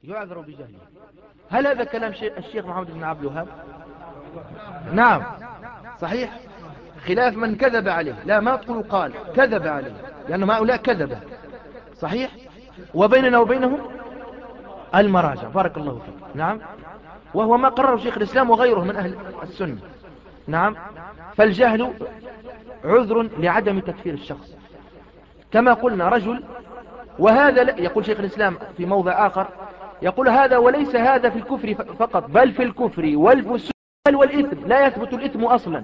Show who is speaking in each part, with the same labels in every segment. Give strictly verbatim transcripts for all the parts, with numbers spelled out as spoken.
Speaker 1: يعذر بجهله. هل هذا كلام الشيخ محمد بن عبد الوهاب؟ نعم صحيح، خلاف من كذب عليه. لا، ما تقولوا قال كذب عليه، لأنهم هؤلاء كذب. صحيح، وبيننا وبينهم المراجع. بارك الله فيك. نعم، وهو ما قرره شيخ الإسلام وغيره من أهل السنة. نعم، فالجهل عذر لعدم تكفير الشخص. كما قلنا رجل، وهذا لا يقول شيخ الإسلام في موضع آخر، يقول هذا وليس هذا في الكفر فقط، بل في الكفر والفسوق والإثم لا يثبت الإثم أصلا.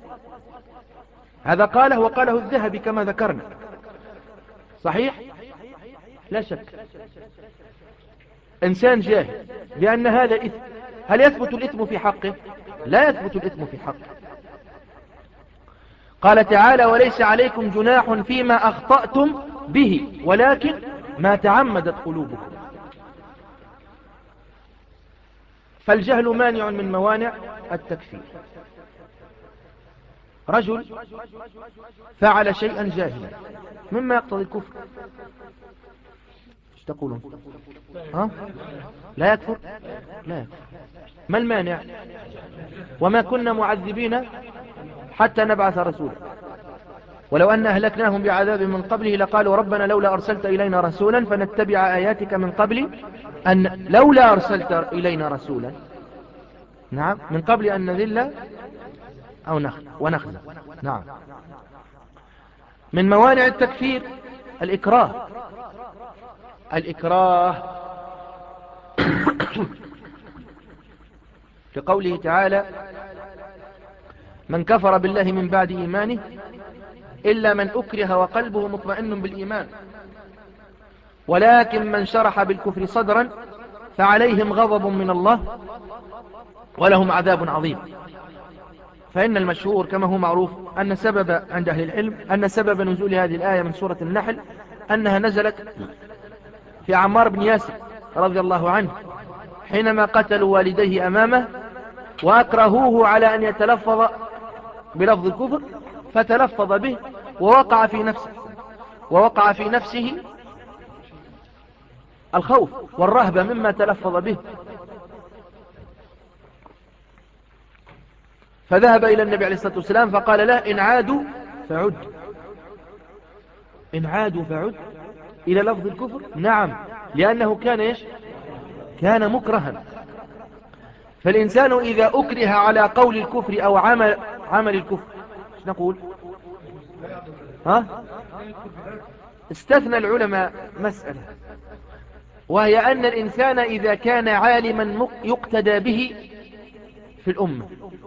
Speaker 1: هذا قاله وقاله الذهبي كما ذكرنا. صحيح، لا شك. إنسان جاهل بأن هذا إثم، هل يثبت الإثم في حقه؟ لا يثبت الإثم في حقه. قال تعالى وليس عليكم جناح فيما أخطأتم به ولكن ما تعمدت قلوبكم. فالجهل مانع من موانع التكفير. رجل فعل شيئا جاهلا مما يقتضي الكفر، ايش تقولون؟ ها؟ لا يكفر؟ لا يكفر. ما المانع؟ وما كنا معذبين حتى نبعث رسولا ولو أن أهلكناهم بعذاب من قبله لقالوا ربنا لولا أرسلت إلينا رسولا فنتبع آياتك من قبل أن لولا أرسلت إلينا رسولا. نعم، من قبل أن نذل أو نخ ونخزى. نعم. من موانع التكفير الإكراه. الإكراه لقوله تعالى من كفر بالله من بعد إيمانه إلا من أكره وقلبه مطمئن بالإيمان ولكن من شرح بالكفر صدرا فعليهم غضب من الله ولهم عذاب عظيم. فإن المشهور كما هو معروف أن سبب عند أهل العلم أن سبب نزول هذه الآية من سورة النحل أنها نزلت في عمار بن ياسر رضي الله عنه حينما قتلوا والديه أمامه وأكرهوه على أن يتلفظ بلفظ الكفر فتلفظ به ووقع في نفسه ووقع في نفسه الخوف والرهبة مما تلفظ به، فذهب إلى النبي عليه الصلاة والسلام فقال له إن عادوا فعد. إن عادوا فعد إلى لفظ الكفر. نعم، لأنه كان إيش؟ كان مكرها. فالإنسان إذا أكره على قول الكفر أو عمل, عمل الكفر ايش نقول؟ ها؟ استثنى العلماء مسألة، وهي أن الإنسان إذا كان عالما يقتدى به في الأمة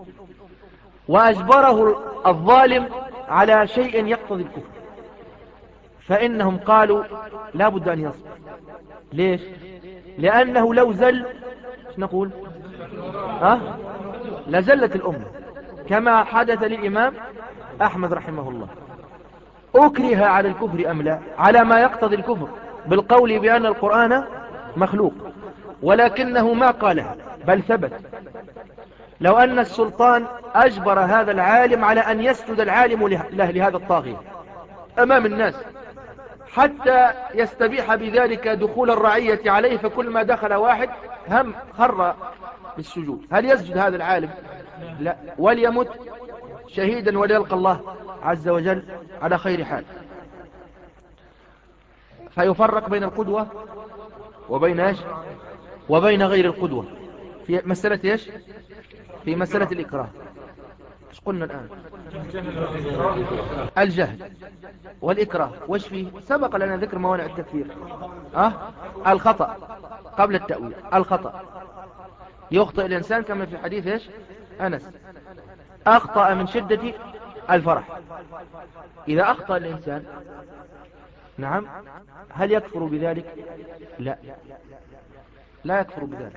Speaker 1: وأجبره الظالم على شيء يقتضي الكفر فإنهم قالوا لا بد أن يصبر. ليش؟ لأنه لو زل ايش نقول؟ ها؟ لزلت الأمة كما حدث للإمام أحمد رحمه الله. أكره على الكفر أم لا؟ على ما يقتضي الكفر بالقول بأن القرآن مخلوق، ولكنه ما قالها بل ثبت. لو أن السلطان أجبر هذا العالم على أن يسجد العالم له لهذا الطاغية أمام الناس حتى يستبيح بذلك دخول الرعية عليه، فكل ما دخل واحد هم خر بالسجود، هل يسجد هذا العالم؟ لا، وليمت شهيدا وليلقى الله عز وجل على خير حال. فيفرق بين القدوة وبين ايش؟ وبين غير القدوة في مسألة ايش؟ في مسألة الإكراه. ايش قلنا الآن؟ الجهل والإكراه. وش فيه؟ سبق لنا ذكر موانع التكفير. أه؟ الخطأ قبل التأويل. الخطأ يخطئ الإنسان كما في حديث ايش؟ أنس أخطأ من شدة الفرح. إذا أخطأ الإنسان نعم هل يكفر بذلك؟ لا، لا يكفر بذلك.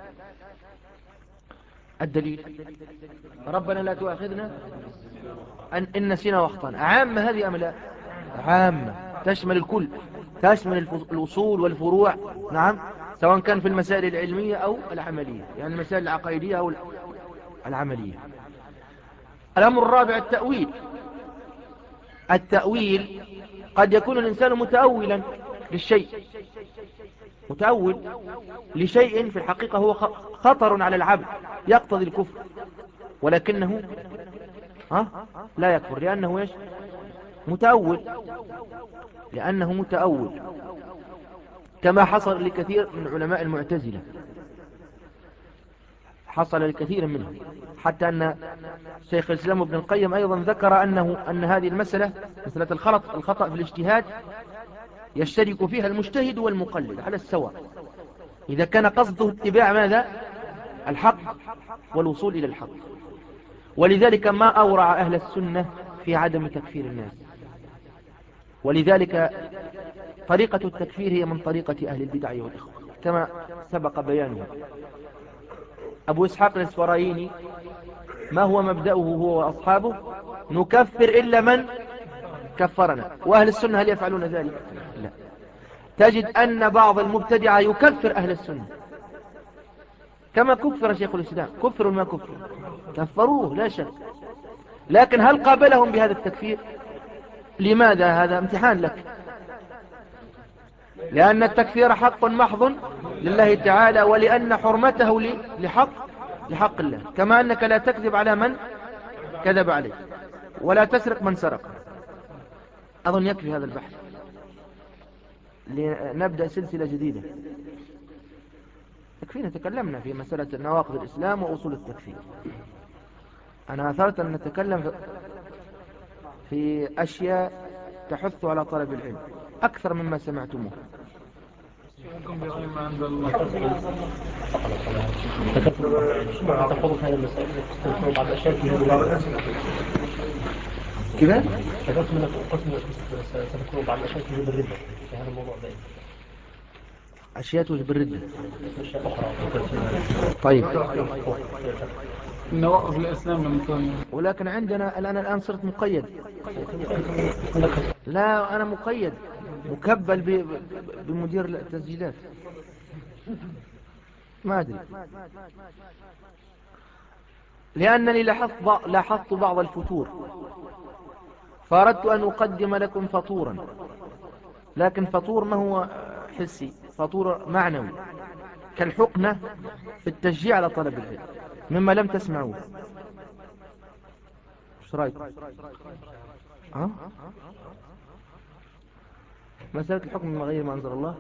Speaker 1: الدليل ربنا لا تؤاخذنا إن نسينا واخطأنا. عامة هذه أم لا؟ عامة تشمل الكل، تشمل الأصول والفروع. نعم، سواء كان في المسائل العلمية أو العملية، يعني المسائل العقائدية أو العملية. الأمر الرابع التأويل. التأويل قد يكون الإنسان متأولا للشيء متأول لشيء في الحقيقة هو خطر على العبد يقتضي الكفر، ولكنه ها لا يكفر لأنه إيش؟ متأول، لأنه متأول، كما حصل لكثير من علماء المعتزلة، حصل لكثير منهم، حتى أن شيخ الإسلام ابن القيم أيضا ذكر أنه أن هذه المسألة مسألة الخلط الخطأ في الاجتهاد يشترك فيها المجتهد والمقلد على السواء، إذا كان قصده اتباع ماذا؟ الحق والوصول إلى الحق. ولذلك ما أورع أهل السنة في عدم تكفير الناس، ولذلك طريقة التكفير هي من طريقة أهل البدع والإخوة كما سبق بيانه. أبو إسحاق الإسفرايني ما هو مبدأه هو وأصحابه؟ نكفر إلا من كفرنا. وأهل السنة هل يفعلون ذلك؟ لا. تجد أن بعض المبتدعة يكفر أهل السنة كما كفر شيخ الإسلام، كفروا ما كفروا، كفروه لا شك، لكن هل قابلهم بهذا التكفير؟ لماذا؟ هذا امتحان لك، لأن التكفير حق محض لله تعالى، ولأن حرمته لحق لحق الله، كما أنك لا تكذب على من كذب عليه ولا تسرق من سرق. أظن يكفي هذا البحث لنبدأ سلسلة جديدة. يكفينا تكلمنا في مسألة نواقض الإسلام وأصول التكفير. أنا أثرت أن نتكلم في أشياء تحث على طلب العلم أكثر مما سمعتموه. كذا
Speaker 2: ذكرت من قسم ستذكرون بعض الأشياء توجب الردة في هذا الموضوع ذلك.
Speaker 1: أشياء توجب الردة.
Speaker 2: أشياء أخرى.
Speaker 1: طيب.
Speaker 3: نواقض الإسلام لم يكن.
Speaker 1: ولكن عندنا الآن الآن صرت مقيد. لا أنا مقيد مكبل بمدير التسجيلات. ما أدري، لأنني لاحظت لاحظت بعض الفتور، فأردت أن أقدم لكم فطورا، لكن فطور ما هو حسي، فطور معنوي كالحقنة في التشجيع على طلب العلم مما لم تسمعوه. ايش رايك؟ أه؟ مسألة الحكم من غير ما أنزل الله،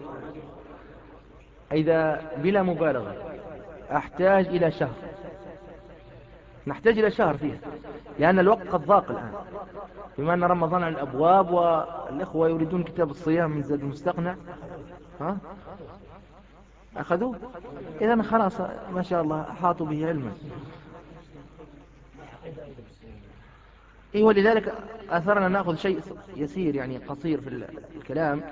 Speaker 1: إذا بلا مبالغة أحتاج إلى شهر، نحتاج إلى شهر فيه، لأن الوقت قد ضاق الآن، بما أن رمضان على الأبواب والإخوة يريدون كتاب الصيام من زاد المستقنع. ها؟ أخذوه؟ إذن خلاص ما شاء الله حاطوا به علما. إيه، ولذلك أثرنا نأخذ شيء يسير يعني قصير في الكلام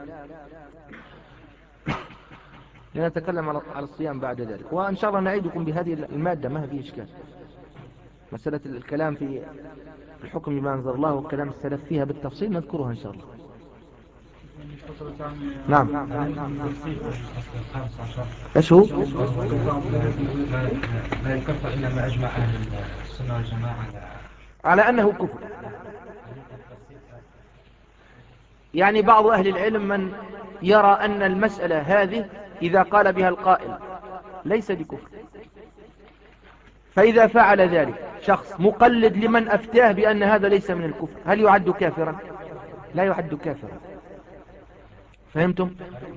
Speaker 1: لنتكلم على الصيام بعد ذلك، وإن شاء الله نعيدكم بهذه المادة ما في إشكال. مسألة الكلام في الحكم بما أنزل الله والكلام السلف فيها بالتفصيل نذكرها إن شاء الله. نعم. ايش هو؟
Speaker 2: لا يكفر إلا ما أجمع أهل السنة والجماعة
Speaker 1: على أنه كفر. يعني بعض أهل العلم من يرى أن المسألة هذه إذا قال بها القائل ليس بكفر، فإذا فعل ذلك شخص مقلد لمن أفتاه بأن هذا ليس من الكفر، هل يعد كافرا؟ لا يعد كافرا. فهمتم؟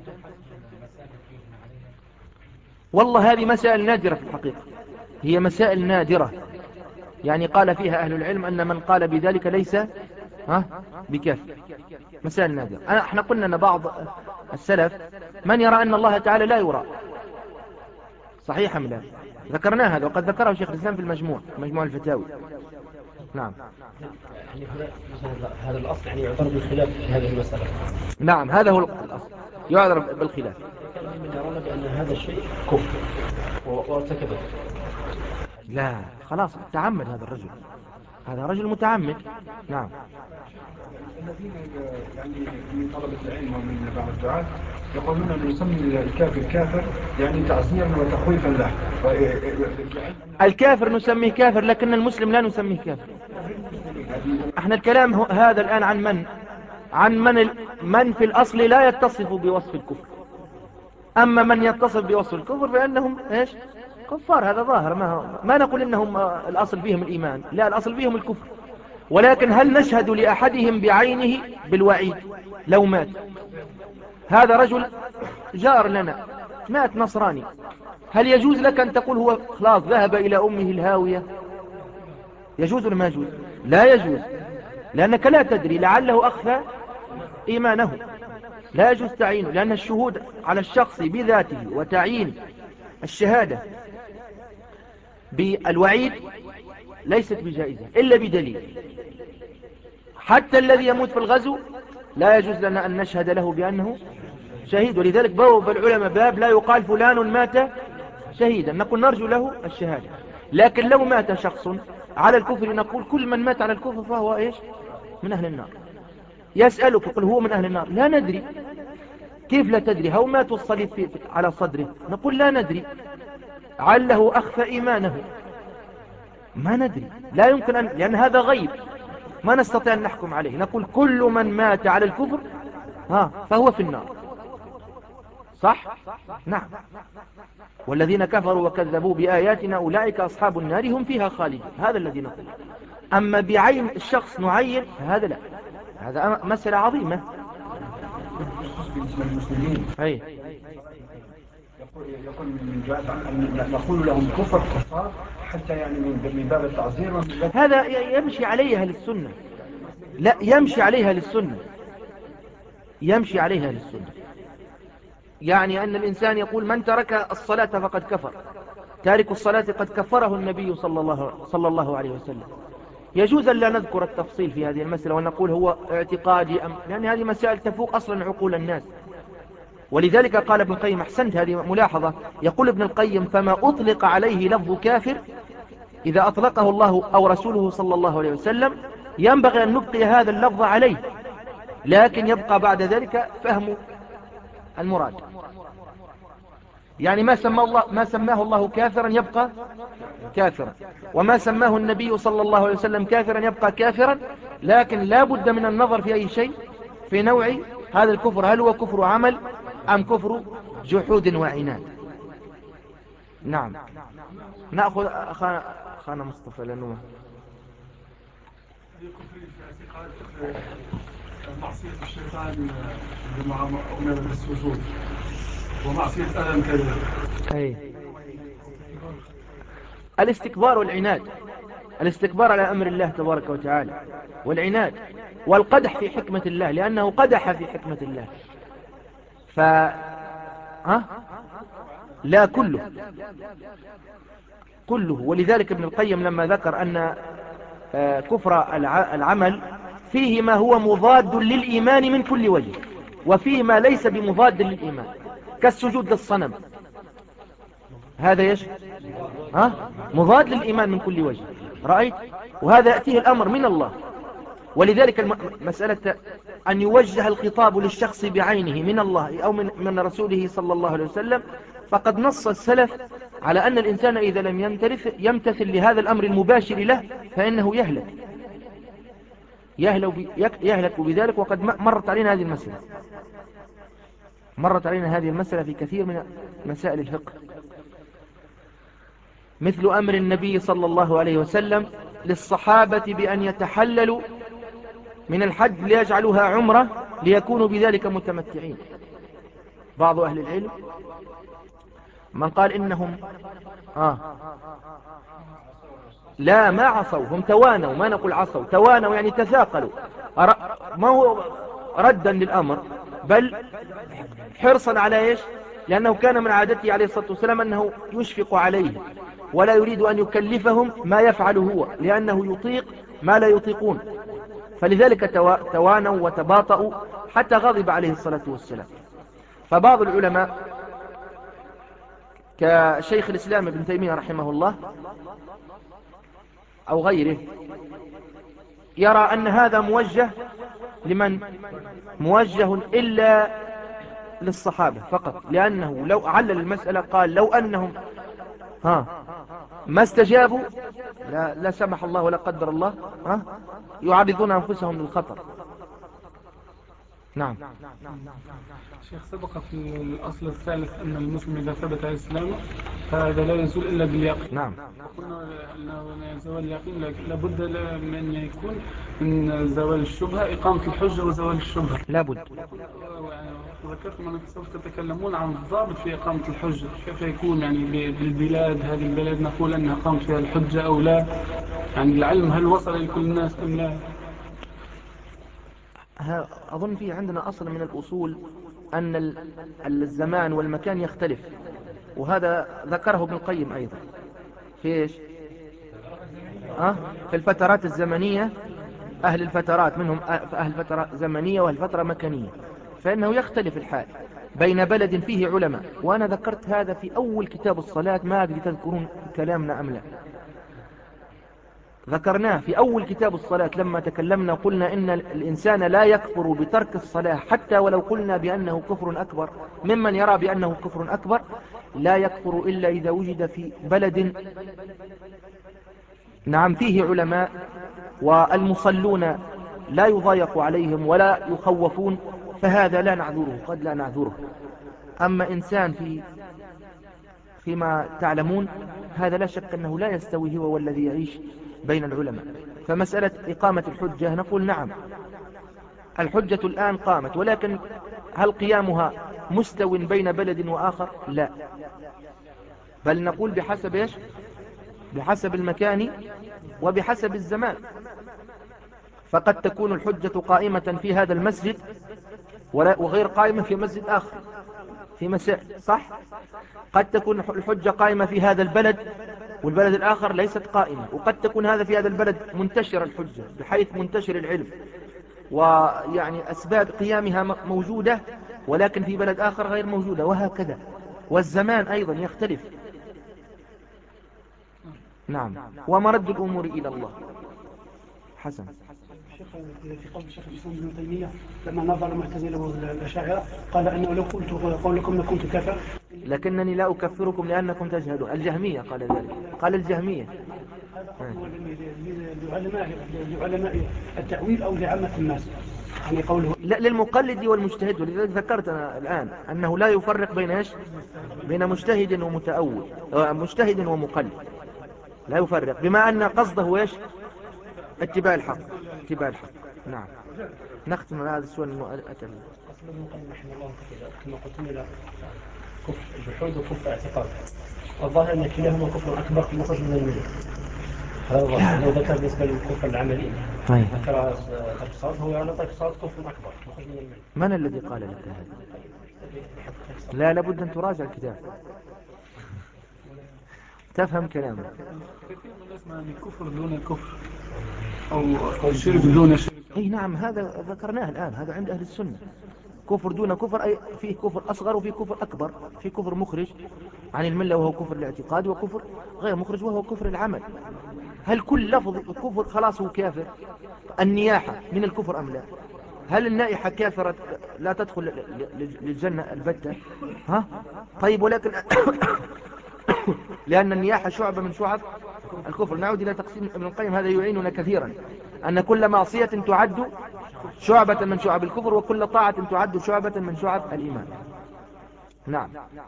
Speaker 1: والله هذه مسائل نادرة في الحقيقة، هي مسائل نادرة، يعني قال فيها أهل العلم أن من قال بذلك ليس ها بكافر، مسائل نادرة. أنا احنا قلنا أن بعض السلف من يرى أن الله تعالى لا يرى، صحيح أم لا؟ ذكرنا هذا وقد ذكره شيخ الإسلام في المجموع مجموع الفتاوي. نعم.
Speaker 2: يعني هذا الأصل يعني يعتبر بالخلاف في هذه المسألة.
Speaker 1: نعم هذا هو الأصل، يعذر بالخلاف.
Speaker 2: من يرون بأن هذا الشيء كفر وارتكبه.
Speaker 1: لا خلاص تعمد هذا الرجل، هذا رجل متعمد. نعم.
Speaker 3: الذين يعني من طلبة العلم ومن بعض الدعاة يقولون أن يسمي الكافر كافر يعني تعزيرا وتخويفا له.
Speaker 1: الكافر نسميه كافر، لكن المسلم لا نسميه كافر. احنا الكلام هذا الآن عن من؟ عن من, ال... من في الأصل لا يتصف بوصف الكفر، أما من يتصف بوصف الكفر فإنهم إيش كفار، هذا ظاهر، ما, ما نقول إنهم الأصل فيهم الإيمان، لا، الأصل فيهم الكفر. ولكن هل نشهد لأحدهم بعينه بالوعيد لو مات؟ هذا رجل جار لنا مات نصراني، هل يجوز لك أن تقول هو خلاص ذهب إلى أمه الهاوية؟ يجوز ولا ما يجوز؟ لا يجوز، لأنك لا تدري، لعله أخفى إيمانه، لا يجوز تعيينه، لأن الشهود على الشخص بذاته وتعيين الشهادة بالوعيد ليست بجائزة إلا بدليل. حتى الذي يموت في الغزو لا يجوز لنا أن نشهد له بأنه شهيد، ولذلك بوب العلماء باب لا يقال فلان مات شهيدا، نقول نرجو له الشهادة. لكن لو مات شخص على الكفر نقول كل من مات على الكفر فهو إيش من أهل النار. يسألك يقول هو من أهل النار، لا ندري. كيف لا تدري؟ هو مات والصليب في على صدره، نقول لا ندري، عله أخفى إيمانه، ما ندري، لا يمكن أن، لأن هذا غيب ما نستطيع أن نحكم عليه. نقول كل من مات على الكفر ها فهو في النار، صح؟ نعم. والذين كفروا وكذبوا بآياتنا أولئك أصحاب النار هم فيها خالدون، هذا الذي نقول. أما بعين الشخص نعين هذا لا، هذا مسألة عظيمة.
Speaker 3: المسلمين
Speaker 1: أي
Speaker 3: يقول من جهة أن نقول لهم كفر كفار حتى يعني من باب التعزير،
Speaker 1: هذا يمشي عليها للسنة، لا يمشي عليها للسنة، يمشي عليها للسنة. يعني أن الإنسان يقول من ترك الصلاة فقد كفر، تارك الصلاة قد كفره النبي صلى الله, صلى الله عليه وسلم. يجوز أن لا نذكر التفصيل في هذه المسألة ونقول هو اعتقادي أم، لأن هذه مسائل تفوق أصلا عقول الناس. ولذلك قال ابن القيم، أحسنت هذه ملاحظة، يقول ابن القيم فما أطلق عليه لفظ كافر إذا أطلقه الله أو رسوله صلى الله عليه وسلم ينبغي أن نبقي هذا اللفظ عليه، لكن يبقى بعد ذلك فهم المراد. يعني ما سماه الله, ما سماه الله كافرا يبقى كافرا، وما سماه النبي صلى الله عليه وسلم كافرا يبقى كافرا، لكن لا بد من النظر في أي شيء في نوع هذا الكفر، هل هو كفر عمل أم كفر جحود وعناد. نعم. نأخذ أخانا, أخانا مصطفى لأنه
Speaker 4: معصية الشيطان عندما أمر بالسجود ومعصية آدم كذلك.
Speaker 1: أي الاستكبار والعناد، الاستكبار على أمر الله تبارك وتعالى، والعناد والقدح في حكمة الله، لأنه قدح في حكمة الله. ف ها؟ لا كله كله. ولذلك ابن القيم لما ذكر أن كفر العمل فيه ما هو مضاد للإيمان من كل وجه، وفيه ما ليس بمضاد للإيمان، كالسجود للصنم، هذا يش ها مضاد للإيمان من كل وجه، رأيت؟ وهذا يأتيه الأمر من الله. ولذلك مسألة أن يوجه الخطاب للشخص بعينه من الله أو من, من رسوله صلى الله عليه وسلم، فقد نص السلف على أن الإنسان إذا لم يمتثل لهذا الأمر المباشر له فإنه يهلك يهلك بذلك. وقد مرت علينا هذه المسألة مرت علينا هذه المسألة في كثير من مسائل الفقه، مثل أمر النبي صلى الله عليه وسلم للصحابة بأن يتحللوا من الحج ليجعلوها عمرة ليكونوا بذلك متمتعين. بعض أهل العلم من قال إنهم آه لا ما عصوا، هم توانوا، ما نقول عصوا، توانوا يعني تثاقلوا، ما هو ردا للأمر بل حرصا على إيش، لأنه كان من عادته عليه الصلاة والسلام أنه يشفق عليه ولا يريد أن يكلفهم ما يفعل هو، لأنه يطيق ما لا يطيقون، فلذلك توانوا وتباطؤوا حتى غضب عليه الصلاة والسلام. فبعض العلماء كشيخ الإسلام ابن تيمية رحمه الله أو غيره يرى أن هذا موجه لمن موجه إلا للصحابة فقط، لأنه لو علل المسألة قال لو أنهم ها ما استجابوا لا, لا سمح الله ولا قدر الله ها يعرضون أنفسهم للخطر. نعم.
Speaker 4: شيخ، سبق في الأصل الثالث أن المسلم إذا ثبت إسلامه فهذا لا يزول إلا باليقين.
Speaker 1: نعم.
Speaker 4: قلنا أنه زوال اليقين لابد من أن يكون من زوال الشبهة إقامة الحجة وزوال الشبهة.
Speaker 1: لابد.
Speaker 4: ذكرتم أنكم سوف تتكلمون عن الضابط في إقامة الحجة، كيف يكون يعني بالبلاد هذه البلاد نقول أنها قامت فيها الحجة أو لا؟ يعني العلم هل وصل لكل الناس أم لا؟
Speaker 1: أظن في عندنا أصل من الأصول أن الزمان والمكان يختلف، وهذا ذكره ابن القيم أيضا في إيش؟ أه؟ في الفترات الزمنية، أهل الفترات منهم أهل فترة زمنية وأهل فترة مكانية، فإنه يختلف الحال بين بلد فيه علماء. وأنا ذكرت هذا في أول كتاب الصلاة، ما أدري تذكرون كلامنا أم لا. ذكرناه في أول كتاب الصلاة لما تكلمنا قلنا إن الإنسان لا يكفر بترك الصلاة حتى ولو قلنا بأنه كفر أكبر، ممن يرى بأنه كفر أكبر لا يكفر إلا إذا وجد في بلد نعم فيه علماء والمصلون لا يضايق عليهم ولا يخوفون، فهذا لا نعذره، قد لا نعذره. أما إنسان في فيما تعلمون هذا لا شك أنه لا يستوي هو والذي يعيش بين العلماء. فمسألة إقامة الحجة نقول نعم، الحجة الآن قامت، ولكن هل قيامها مستو بين بلد وآخر؟ لا، بل نقول بحسب إيش؟ بحسب المكان وبحسب الزمان. فقد تكون الحجة قائمة في هذا المسجد وغير قائمة في مسجد آخر في مسائل، صح؟ قد تكون الحجة قائمة في هذا البلد والبلد الآخر ليست قائمة، وقد تكون هذا في هذا البلد منتشر الحجة بحيث منتشر العلم ويعني أسباب قيامها موجودة، ولكن في بلد آخر غير موجودة، وهكذا. والزمان أيضا يختلف. نعم. ومرد الأمور إلى الله. حسن.
Speaker 2: في قول الشيخ الإسلام ابن تيمية لما نظر المعتزلة والأشاعرة قال أنه لو قلت قولكم لكنت كافر،
Speaker 1: لكنني لا أكفركم لأنكم تجهلون. الجهمية قال ذلك، قال الجهمية.
Speaker 2: هذا هو لعلماء لعلماء التأويل أو لعامة الناس، يعني قوله
Speaker 1: لا، للمقلد والمجتهد. ولذلك ذكرت أنا الآن أنه لا يفرق بين إيش؟ بين مجتهد ومتأول، مجتهد ومقلد، لا يفرق، بما أن قصده إيش؟ اتباع الحق، اتباع الحق. نعم. نختم على هذا السؤال المؤكد.
Speaker 2: أصل ابن القيم رحمه الله كما قلت إلى كفر الجحود وكفر اعتقاد، والظاهر أن كلاهما كفر أكبر مخرج من الملة. هذا الظاهر لو ذكر بالنسبة للكفر العملي ذكر ترك هو على ترك الصلاة كفر أكبر مخرج من الملة.
Speaker 1: من الذي قال لك هذا؟ لا، لابد أن تراجع الكتاب تفهم كلامه.
Speaker 4: كثير من الناس ما الكفر دون الكفر أو الشرك دون شرك.
Speaker 1: أي نعم، هذا ذكرناه الآن، هذا عند أهل السنة. كفر دون كفر أي فيه كفر أصغر وفيه كفر أكبر. فيه كفر مخرج عن الملة وهو كفر الاعتقاد، وكفر غير مخرج وهو كفر العمل. هل كل لفظ كفر خلاص هو كافر؟ النياحة من الكفر أم لا؟ هل النائحة كافرة لا تدخل للجنة البتة؟ ها؟ طيب، ولكن لأن النياحة شعبة من شعب الكفر. نعود إلى تقسيم ابن القيم، هذا يعيننا كثيرا، أن كل معصية تعد شعبة من شعب الكفر، وكل طاعة تعد شعبة من شعب الإيمان. نعم.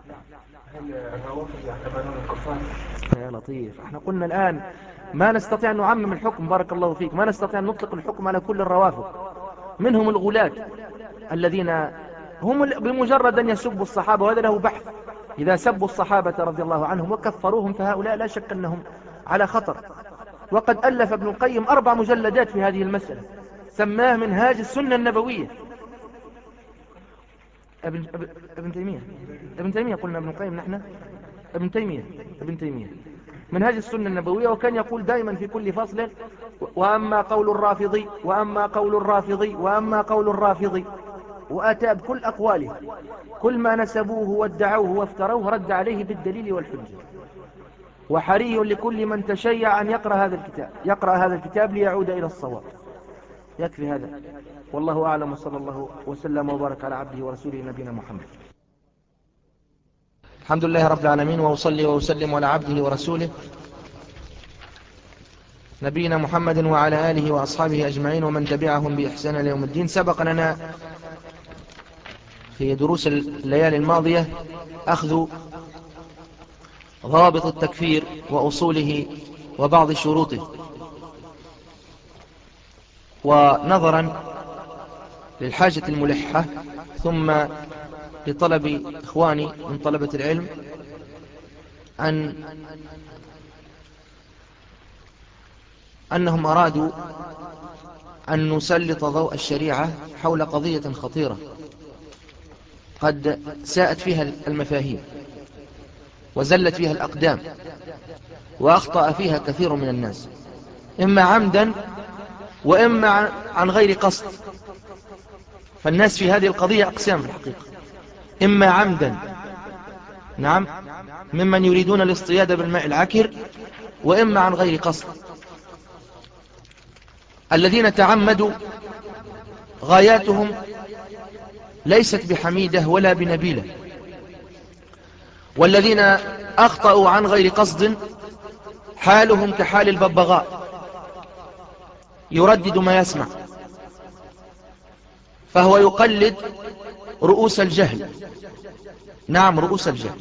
Speaker 1: يا لطيف، احنا قلنا الآن ما نستطيع أن نعمم الحكم، بارك الله فيك، ما نستطيع أن نطلق الحكم على كل الروافض. منهم الغلاة الذين هم بمجرد أن يسبوا الصحابة، وهذا له بحث، إذا سبوا الصحابة رضي الله عنهم وكفروهم فهؤلاء لا شك أنهم على خطر. وقد ألف ابن القيم أربع مجلدات في هذه المسألة، سماه منهاج السنة النبوية. ابن, ابن تيمية ابن تيمية قلنا ابن القيم نحن ابن تيمية ابن تيمية منهاج السنة النبوية. وكان يقول دائما في كل فصل: وأما قول الرافضي وأما قول الرافضي وأما قول الرافضي، وأتى بكل أقواله، كل ما نسبوه وادعوه وافتروه رد عليه بالدليل والحجة. وحري لكل من تشيع أن يقرأ هذا الكتاب يقرأ هذا الكتاب ليعود إلى الصواب. يكفي هذا، والله أعلم، وصلى الله وسلم وبارك على عبده ورسوله نبينا محمد. الحمد لله رب العالمين، وأصلي وأسلم على عبده ورسوله نبينا محمد وعلى آله وأصحابه أجمعين ومن تبعهم بإحسان ليوم الدين. سبق لنا في دروس الليالي الماضية أخذ ضابط التكفير وأصوله وبعض شروطه، ونظرا للحاجة الملحة ثم لطلب إخواني من طلبة العلم أن أنهم أرادوا أن نسلط ضوء الشريعة حول قضية خطيرة قد ساءت فيها المفاهيم وزلت فيها الأقدام وأخطأ فيها كثير من الناس، إما عمدا وإما عن غير قصد. فالناس في هذه القضية أقسام في الحقيقة، إما عمدا، نعم، ممن يريدون الاصطياد بالماء العكر، وإما عن غير قصد. الذين تعمدوا غاياتهم ليست بحميدة ولا بنبيلة، والذين أخطأوا عن غير قصد حالهم كحال الببغاء يردد ما يسمع، فهو يقلد رؤوس الجهل، نعم رؤوس الجهل،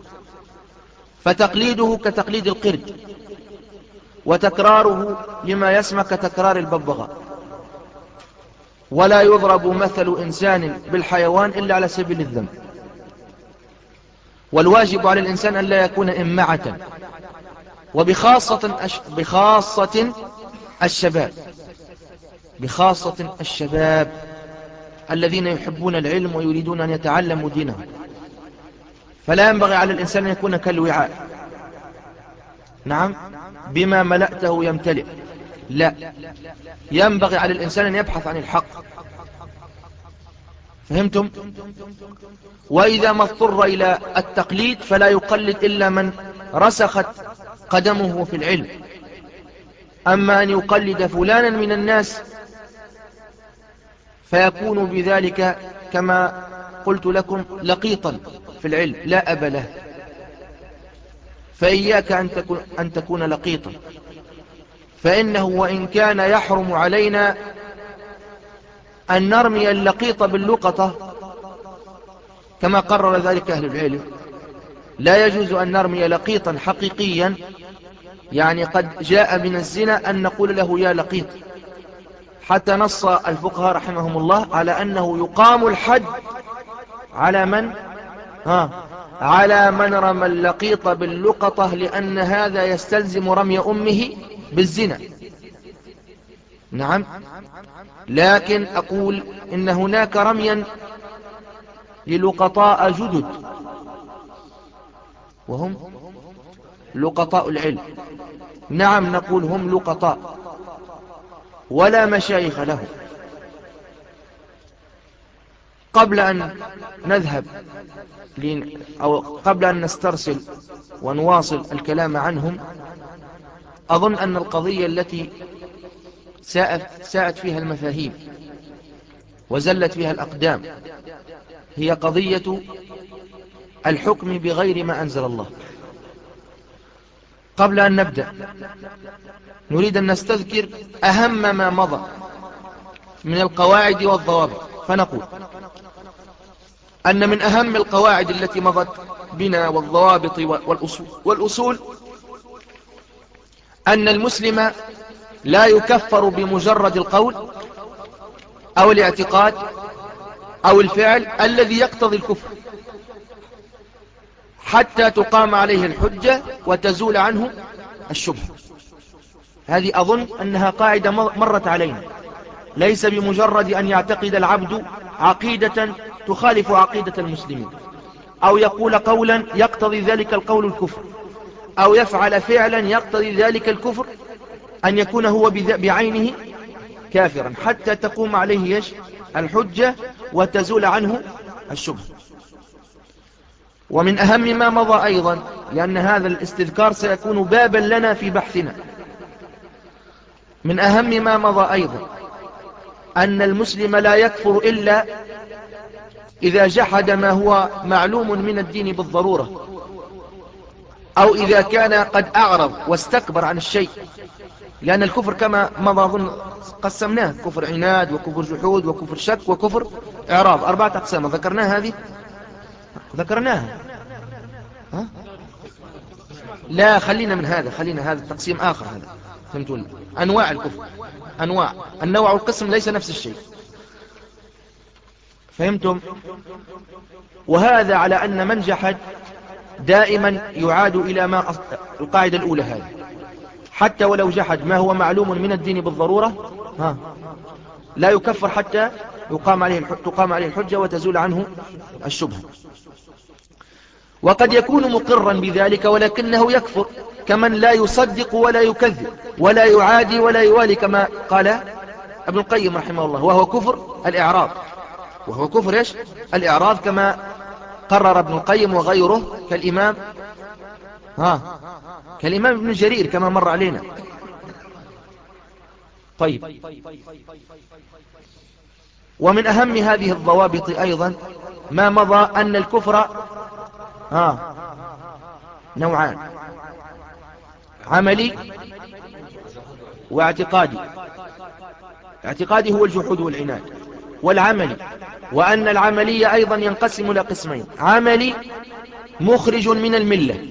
Speaker 1: فتقليده كتقليد القرد، وتكراره لما يسمع كتكرار الببغاء. ولا يضرب مثل إنسان بالحيوان إلا على سبيل الذنب. والواجب على الإنسان أن لا يكون إمعة، وبخاصة أش... بخاصة الشباب، بخاصة الشباب الذين يحبون العلم ويريدون أن يتعلموا دينهم. فلا ينبغي على الإنسان أن يكون كالوعاء، نعم، بما ملأته يمتلئ. لا، ينبغي على الإنسان أن يبحث عن الحق. فهمتم؟ وإذا ما اضطر إلى التقليد فلا يقلد إلا من رسخت قدمه في العلم. أما أن يقلد فلانا من الناس فيكون بذلك كما قلت لكم لقيطا في العلم لا أب له. فإياك أن تكون, أن تكون لقيطا، فإنه وإن كان يحرم علينا أن نرمي اللقيط باللقطة كما قرر ذلك أهل العلم، لا يجوز أن نرمي لقيطا حقيقيا يعني قد جاء من الزنا أن نقول له يا لقيط، حتى نص الفقهاء رحمهم الله على أنه يقام الحد على من ها على من رمى اللقيط باللقطة، لأن هذا يستلزم رمي أمه بالزنا. نعم، لكن أقول إن هناك رميا للقطاء جدد، وهم لقطاء العلم. نعم، نقول هم لقطاء ولا مشايخ لهم. قبل أن نذهب أو قبل أن نسترسل ونواصل الكلام عنهم، أظن أن القضية التي ساءت فيها المفاهيم وزلت فيها الأقدام هي قضية الحكم بغير ما أنزل الله. قبل أن نبدأ نريد أن نستذكر أهم ما مضى من القواعد والضوابط، فنقول أن من أهم القواعد التي مضت بنا والضوابط والأصول, والأصول أن المسلم لا يكفر بمجرد القول أو الاعتقاد أو الفعل الذي يقتضي الكفر حتى تقام عليه الحجة وتزول عنه الشبهة. هذه أظن أنها قاعدة مرت علينا. ليس بمجرد أن يعتقد العبد عقيدة تخالف عقيدة المسلمين، أو يقول قولا يقتضي ذلك القول الكفر، أو يفعل فعلا يقتضي ذلك الكفر أن يكون هو بعينه كافرا حتى تقوم عليه الحجة وتزول عنه الشبهة. ومن أهم ما مضى أيضا، لأن هذا الاستذكار سيكون بابا لنا في بحثنا، من أهم ما مضى أيضا أن المسلم لا يكفر إلا إذا جحد ما هو معلوم من الدين بالضرورة، أو إذا كان قد أعرض واستكبر عن الشيء لأن الكفر كما ما أظن قسمناه: كفر عناد وكفر جحود وكفر شك وكفر إعراض، أربعة أقسام. ذكرناها هذه؟ ذكرناها. ها؟ لا، خلينا من هذا، خلينا هذا تقسيم آخر. هذا فهمتوني؟ أنواع الكفر، أنواع. النوع والقسم ليس نفس الشيء. فهمتم؟ وهذا على أن من جحد دائما يعاد إلى ما أص... القاعدة الأولى هذه، حتى ولو جحد ما هو معلوم من الدين بالضرورة، ها، لا يكفر حتى يقام عليه الح... تقام عليه الحجة وتزول عنه الشبهة. وقد يكون مقرا بذلك ولكنه يكفر، كمن لا يصدق ولا يكذب ولا يعادي ولا يوالي، كما قال ابن القيم رحمه الله، وهو كفر الإعراض. وهو كفر إيش؟ الإعراض، كما قرر ابن القيم وغيره، كالإمام ها كالإمام ابن جرير كما مر علينا. طيب، ومن أهم هذه الضوابط أيضا ما مضى أن الكفر ها نوعان: عملي واعتقادي. اعتقادي هو الجحود والعناد، والعملي، وأن العملي أيضا ينقسم إلى قسمين: عملي مخرج من الملة،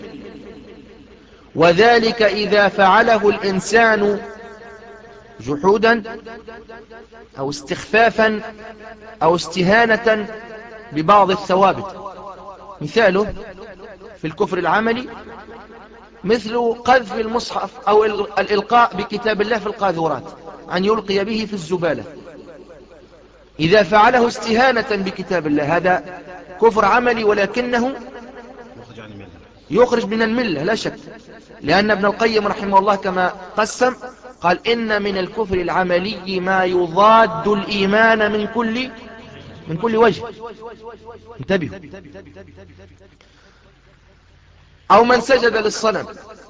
Speaker 1: وذلك إذا فعله الإنسان جحودا أو استخفافا أو استهانة ببعض الثوابت. مثاله في الكفر العملي مثل قذف المصحف أو الإلقاء بكتاب الله في القاذورات، أن يلقي به في الزبالة. إذا فعله استهانة بكتاب الله هذا كفر عملي، ولكنه يخرج من الملة لا شك، لأن ابن القيم رحمه الله كما قسم قال: إن من الكفر العملي ما يضاد الإيمان من كل من كل وجه. انتبهوا. أو من سجد للصنم،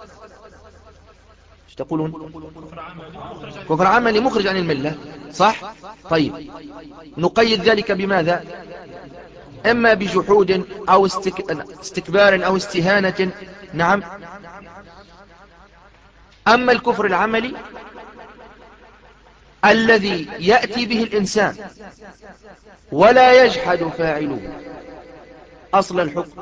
Speaker 1: ايش تقولون؟ كفر عملي مخرج عن الملة، صح؟ طيب، نقيد ذلك بماذا؟ إما بجحود أو استكبار أو استهانة. نعم. أما الكفر العملي الذي يأتي به الإنسان ولا يجحد فاعله أصل الحكم،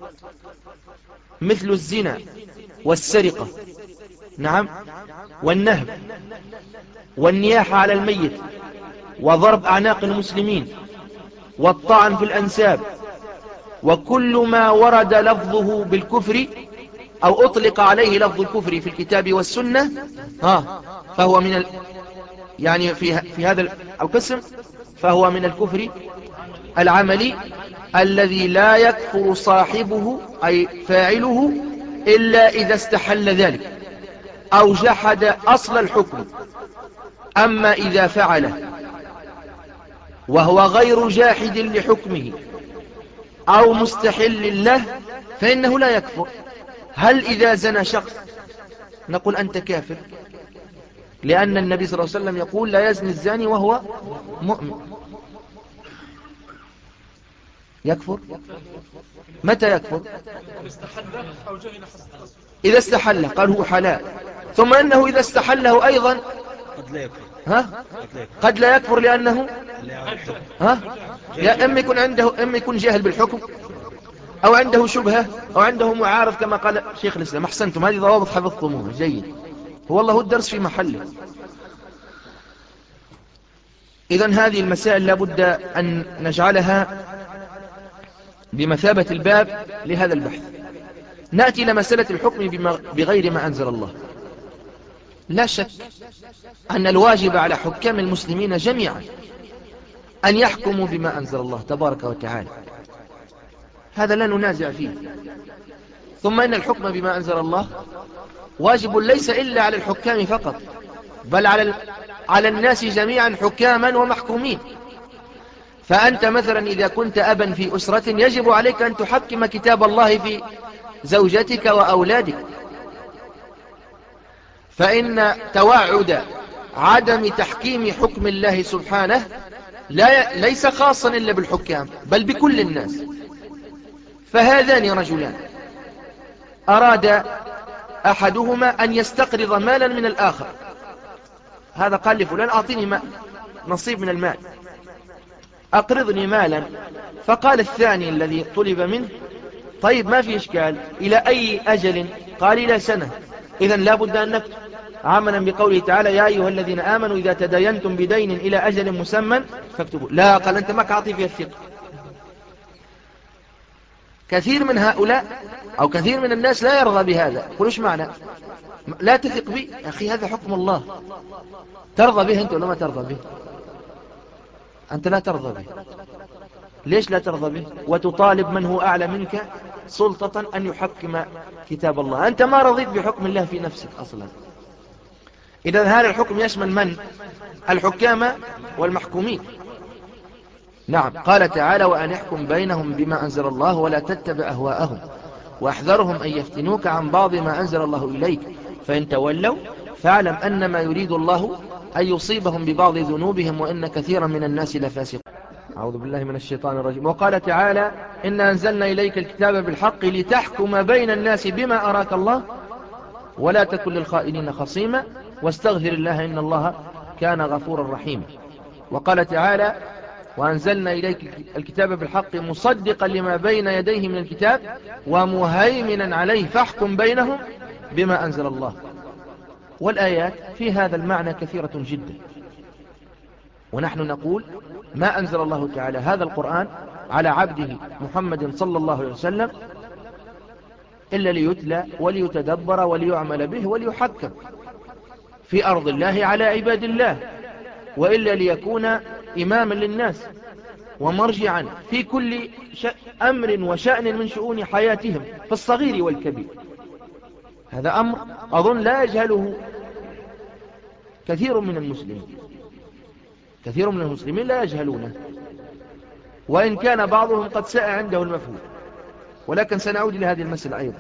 Speaker 1: مثل الزنا والسرقة، نعم، والنهب والنياحة على الميت وضرب أعناق المسلمين والطعن في الأنساب، وكل ما ورد لفظه بالكفر أو أطلق عليه لفظ الكفر في الكتاب والسنة، ها فهو من ال... يعني في, في هذا القسم فهو من الكفر العملي الذي لا يكفر صاحبه أي فاعله إلا إذا استحل ذلك أو جحد أصل الحكم. أما إذا فعله وهو غير جاحد لحكمه أو مستحل له فإنه لا يكفر. هل إذا زنى شخص نقول أنت كافر؟ لأن النبي صلى الله عليه وسلم يقول: لا يزني الزاني وهو مؤمن. يكفر؟ متى يكفر؟ إذا استحله قال هو حلال، ثم أنه إذا استحله أيضا قد لا يكفر. ها؟ قد لا يكفر لأنه ها؟ يا إما يكون عنده إما يكون جاهل بالحكم، أو عنده شبهة، أو عنده معارض كما قال شيخ الإسلام. أحسنتم، هذه ضوابط حفظتموها جيد، هو الله الدرس في محله. إذن هذه المسائل لابد أن نجعلها بمثابة الباب لهذا البحث. نأتي إلى مسألة الحكم بغير ما أنزل الله. لا شك أن الواجب على حكام المسلمين جميعا أن يحكموا بما أنزل الله تبارك وتعالى، هذا لا ننازع فيه. ثم إن الحكم بما أنزل الله واجب ليس إلا على الحكام فقط، بل على على الناس جميعا حكاما ومحكومين. فأنت مثلا إذا كنت أبا في أسرة يجب عليك أن تحكم كتاب الله في زوجتك وأولادك، فإن توعد عدم تحكيم حكم الله سبحانه لا ليس خاصا إلا بالحكام بل بكل الناس. فهذان رجلان أراد أحدهما أن يستقرض مالا من الآخر هذا قال لفلان أعطيني مال نصيب من المال، أقرضني مالا. فقال الثاني الذي طلب منه طيب ما في إشكال، إلى أي أجل؟ قال إلى سنة. إذن لا بد أن نكتب عملا بقوله تعالى يا أيها الذين آمنوا إذا تداينتم بدين إلى أجل مسمى فاكتبوا. لا، قال أنت ما عاطي فيها الثقة. كثير من هؤلاء أو كثير من الناس لا يرضى بهذا. يقول إيش معنى لا تثق بي؟ يا أخي هذا حكم الله، ترضى به أنت ولا ما ترضى به؟ أنت لا ترضى به. ليش لا ترضى به وتطالب من هو أعلى منك سلطة أن يحكم كتاب الله؟ أنت ما رضيت بحكم الله في نفسك أصلا. إذا هذا الحكم يشمل من؟ الحكام والمحكومين. نعم، قال تعالى وأن يحكم بينهم بما أنزل الله ولا تتبع أهواءهم وأحذرهم أن يفتنوك عن بعض ما أنزل الله إليك فإن تولوا فاعلم أنما يريد الله أن يصيبهم ببعض ذنوبهم وإن كثيرا من الناس لفاسقون. أعوذ بالله من الشيطان الرجيم. وقال تعالى إنا أنزلنا إليك الكتاب بالحق لتحكم بين الناس بما أراك الله ولا تكن للخائنين خصيما واستغفر الله إن الله كان غفورا رحيما. وقال تعالى وأنزلنا إليك الكتاب بالحق مصدقا لما بين يديه من الكتاب ومهيمنا عليه فاحكم بينهم بما أنزل الله. والآيات في هذا المعنى كثيرة جدا، ونحن نقول ما أنزل الله تعالى هذا القرآن على عبده محمد صلى الله عليه وسلم إلا ليتلى وليتدبر وليعمل به وليحكم في أرض الله على عباد الله، وإلا ليكون إماما للناس ومرجعا في كل أمر وشأن من شؤون حياتهم في الصغير والكبير. هذا أمر أظن لا يجهله كثير من المسلمين، كثير من المسلمين لا يجهلونه، وإن كان بعضهم قد ساء عنده المفهوم، ولكن سنعود إلى هذه المسألة أيضا.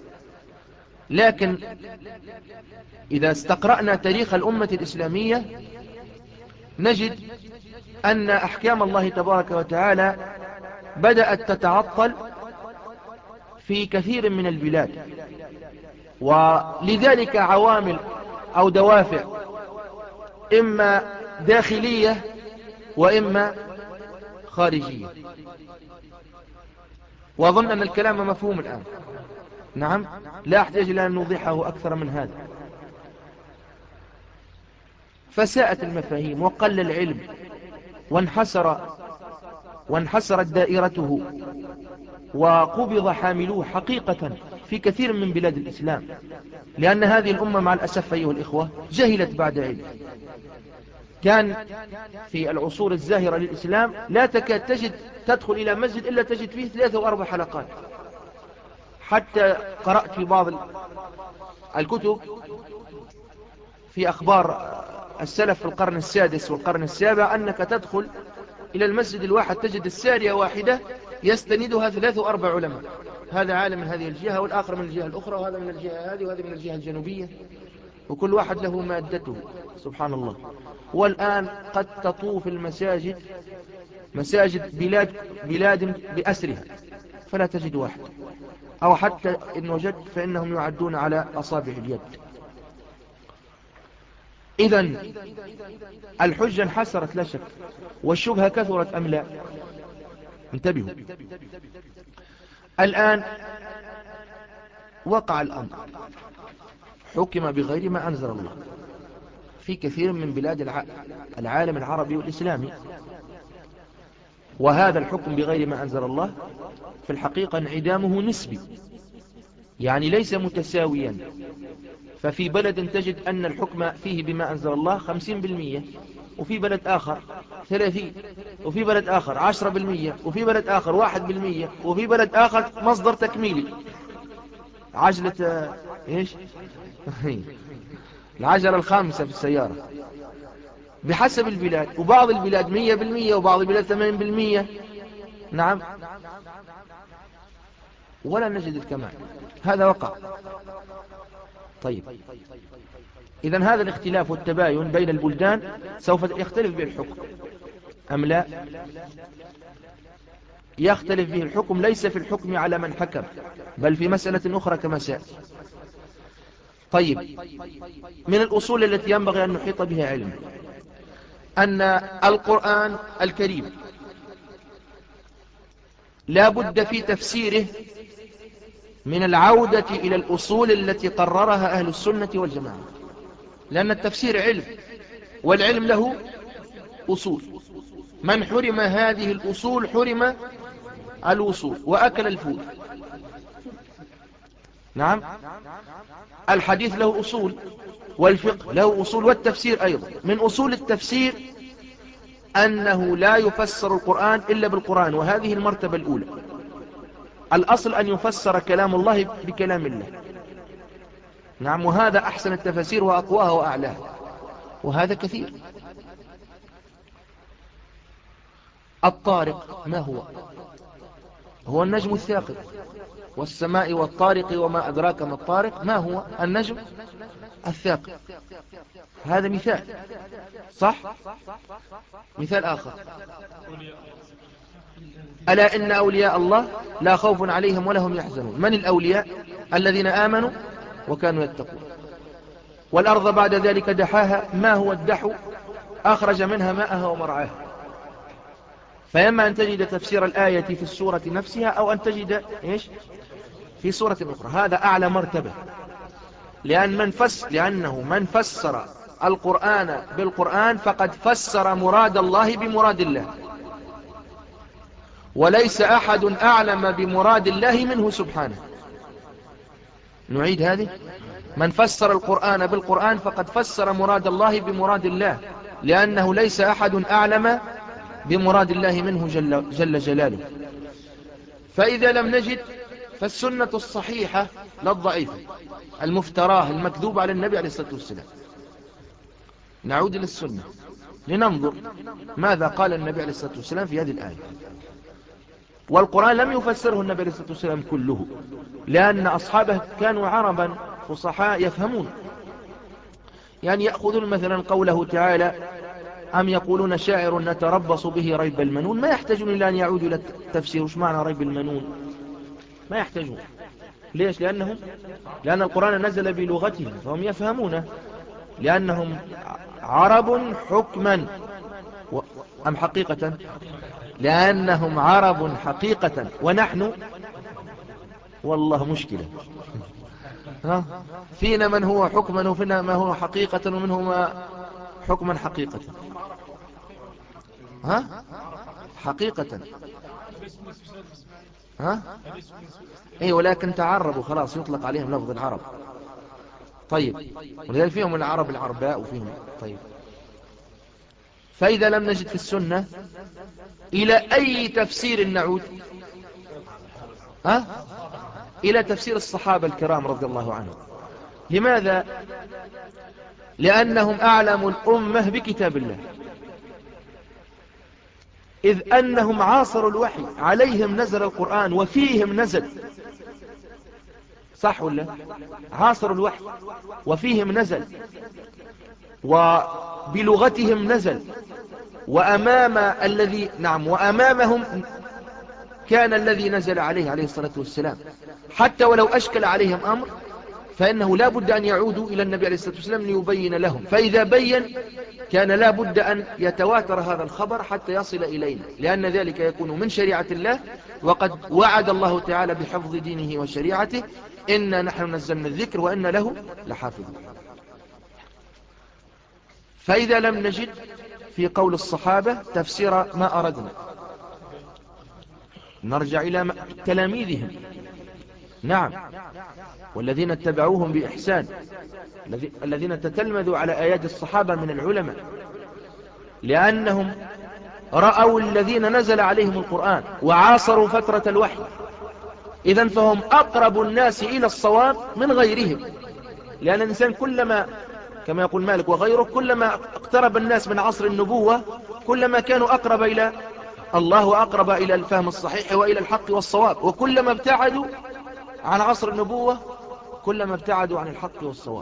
Speaker 1: لكن إذا استقرأنا تاريخ الأمة الإسلامية نجد أن أحكام الله تبارك وتعالى بدأت تتعطل في كثير من البلاد، ولذلك عوامل أو دوافع إما داخلية وإما خارجية. وأظن أن الكلام مفهوم الآن. نعم، لا أحتاج إلى أن نوضحه أكثر من هذا. فساءت المفاهيم وقل العلم وانحسر وانحسرت دائرته وقبض حاملوه حقيقة في كثير من بلاد الإسلام، لأن هذه الأمة مع الأسف أيها الإخوة جهلت بعد علم. كان في العصور الزاهرة للإسلام لا تكاد تجد تدخل إلى مسجد إلا تجد فيه ثلاثة وأربع حلقات. حتى قرأت في بعض الكتب في أخبار السلف في القرن السادس والقرن السابع أنك تدخل إلى المسجد الواحد تجد السارية واحدة يستندها ثلاثة وأربع علماء، هذا عالم من هذه الجهة والآخر من الجهة الأخرى وهذا من الجهة هذه وهذا من الجهة الجنوبية، وكل واحد له مادته. سبحان الله. والآن قد تطوف المساجد مساجد بلاد بلاد بأسرها فلا تجد واحد، أو حتى إن وجدت فإنهم يعدون على أصابع اليد. إذن الحجة انحسرت لا شك، والشبهة كثرت أم لا؟ انتبهوا. الآن وقع الأمر، حكم بغير ما أنزل الله في كثير من بلاد العالم العربي والإسلامي، وهذا الحكم بغير ما أنزل الله في الحقيقة انعدامه نسبي، يعني ليس متساويا. ففي بلد تجد أن الحكم فيه بما أنزل الله خمسين بالمئة، وفي بلد آخر ثلاثين، وفي بلد آخر عشرة بالمئة، وفي بلد آخر واحد بالمئة، وفي بلد آخر مصدر تكميلي، عجلة إيش العجلة الخامسة في السيارة بحسب البلاد، وبعض البلاد مية بالمية وبعض البلاد ثمانين بالمية. نعم، ولا نجد الكمال. هذا وقع. طيب، إذن هذا الاختلاف والتباين بين البلدان سوف يختلف به الحكم أم لا؟ يختلف به الحكم، ليس في الحكم على من حكم، بل في مسألة أخرى كما سيأتي. طيب، من الأصول التي ينبغي أن نحيط بها علم أن القرآن الكريم لا بد في تفسيره من العودة إلى الأصول التي قررها أهل السنة والجماعة، لأن التفسير علم، والعلم له أصول. من حرم هذه الأصول حرم الوصول وأكل الفول. نعم، الحديث له أصول، والفقه له أصول، والتفسير أيضا. من أصول التفسير أنه لا يفسر القرآن إلا بالقرآن، وهذه المرتبة الأولى. الأصل أن يفسر كلام الله بكلام الله. نعم، وهذا أحسن التفسير وأقواها وأعلاها، وهذا كثير. الطارق ما هو؟ هو النجم الثاقب. والسماء والطارق وما أدراك ما الطارق. ما هو النجم الثاقب؟ هذا مثال، صح؟ مثال آخر: ألا إن أولياء الله لا خوف عليهم ولا هم يحزنون. من الأولياء؟ الذين آمنوا وكانوا يتقون. والأرض بعد ذلك دحاها. ما هو الدحو؟ أخرج منها ماءها ومرعاها. فإما أن تجد تفسير الآية في السورة نفسها، أو أن تجد إيش في سورة أخرى. هذا أعلى مرتبة، لأن من فس لأنه من فسر القرآن بالقرآن فقد فسر مراد الله بمراد الله، وليس أحد أعلم بمراد الله منه سبحانه. نعيد هذه: من فسر القرآن بالقرآن فقد فسر مراد الله بمراد الله، لأنه ليس أحد أعلم بمراد الله منه جل, جل جلاله. فإذا لم نجد فالسنة الصحيحة للضعيفة المفتراه المكذوب على النبي عليه الصلاة والسلام. نعود إلى السنة لننظر ماذا قال النبي عليه الصلاة والسلام في هذه الآية. والقرآن لم يفسره النبي عليه الصلاة والسلام كله، لأن أصحابه كانوا عربا فصحاء يفهمون. يعني يأخذون مثلا قوله تعالى: أم يقولون شاعر نتربص به ريب المنون. ما يحتاجون إلى أن يعودوا إلى التفسير وش معنى ريب المنون، ما يحتاجون. ليش؟ لأنهم لأن القرآن نزل بلغتهم فهم يفهمونه، لأنهم عرب حكما و... أم حقيقة؟ لأنهم عرب حقيقة، ونحن والله مشكلة. ها؟ فينا من هو حكما وفينا ما هو حقيقة ومنه ما حكما حقيقة. ها؟ حقيقة. ها؟ اي، ولكن تعربوا خلاص يطلق عليهم لفظ العرب. طيب، ولذلك فيهم العرب العرباء وفيهم. طيب، فإذا لم نجد في السنة إلى أي تفسير نعود؟ ها؟ إلى تفسير الصحابة الكرام رضي الله عنهم. لماذا؟ لأنهم أعلم الأمة بكتاب الله، إذ أنهم عاصروا الوحي، عليهم نزل القرآن وفيهم نزل. صح ولا؟ عاصروا الوحي وفيهم نزل، وبلغتهم نزل، وأمام الذي نعم وأمامهم كان الذي نزل عليه عليه الصلاة والسلام. حتى ولو أشكل عليهم أمر فإنه لا بد أن يعودوا إلى النبي عليه الصلاة والسلام ليبين لهم، فإذا بين كان لا بد أن يتواتر هذا الخبر حتى يصل إلينا، لأن ذلك يكون من شريعة الله، وقد وعد الله تعالى بحفظ دينه وشريعته: إنا نحن نزلنا الذكر وإن له لحافظ. فإذا لم نجد في قول الصحابة تفسير ما أردنا، نرجع إلى تلاميذهم. نعم، والذين اتبعوهم بإحسان، الذين تتلمذوا على آيات الصحابة من العلماء، لأنهم رأوا الذين نزل عليهم القرآن وعاصروا فترة الوحي، إذن فهم أقرب الناس إلى الصواب من غيرهم. لأن الإنسان كلما كما يقول مالك وغيره كلما اقترب الناس من عصر النبوة كلما كانوا أقرب إلى الله وأقرب إلى الفهم الصحيح وإلى الحق والصواب، وكلما ابتعدوا عن عصر النبوة كلما ابتعدوا عن الحق والصواب.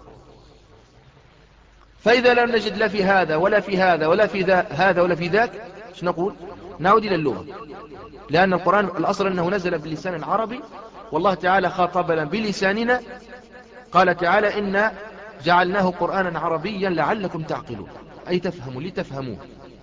Speaker 1: فإذا لم نجد لا في هذا ولا في هذا ولا في ذا هذا ولا في ذاك، ايش نقول؟ نعود إلى اللغة، لأن القرآن الأصل أنه نزل باللسان العربي، والله تعالى خاطبنا بلساننا قال تعالى إنا جعلناه قرآنا عربيا لعلكم تعقلون، أي تفهموا لتفهموه.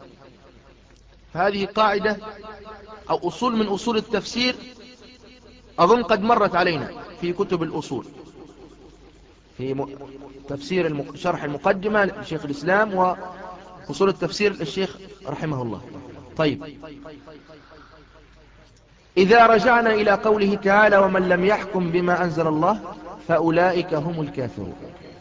Speaker 1: فهذه قاعدة أو أصول من أصول التفسير أظن قد مرت علينا في كتب الأصول، في تفسير الم... شرح المقدمة لشيخ الإسلام وأصول التفسير للشيخ رحمه الله. طيب، إذا رجعنا إلى قوله تعالى ومن لم يحكم بما أنزل الله فأولئك هم الكافرون،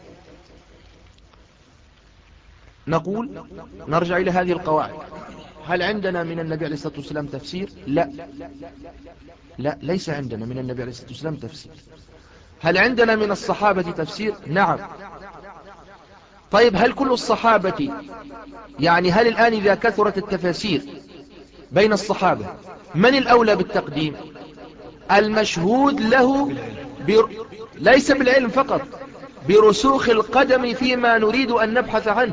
Speaker 1: نقول نرجع إلى هذه القواعد. هل عندنا من النبي عليه الصلاة والسلام تفسير؟ لا لا ليس عندنا من النبي عليه الصلاة والسلام تفسير. هل عندنا من الصحابة تفسير؟ نعم. طيب، هل كل الصحابة، يعني هل الآن إذا كثرت التفاسير بين الصحابة من الأولى بالتقديم؟ المشهود له بر... ليس بالعلم فقط، برسوخ القدم فيما نريد أن نبحث عنه.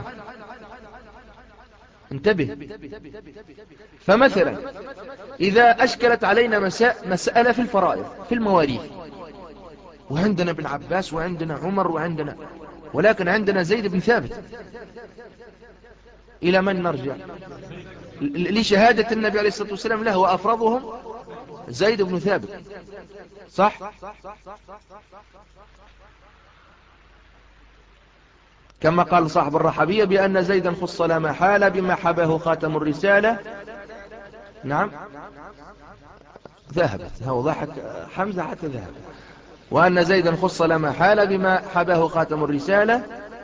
Speaker 1: انتبه. فمثلا إذا أشكلت علينا مساء مسألة في الفرائض في المواريث، وعندنا ابن عباس وعندنا عمر وعندنا، ولكن عندنا زيد بن ثابت، إلى من نرجع؟ لشهادة النبي عليه الصلاة والسلام له، وأفرضهم زيد بن ثابت، صح؟ كما قال صاحب الرحبية بأن زيدا خص لا محالة بما حباه خاتم الرسالة. نعم، ذهبت، هو ضحك حمزة حتى ذهب. وأن زيدا خص لا محالة بما حباه خاتم الرسالة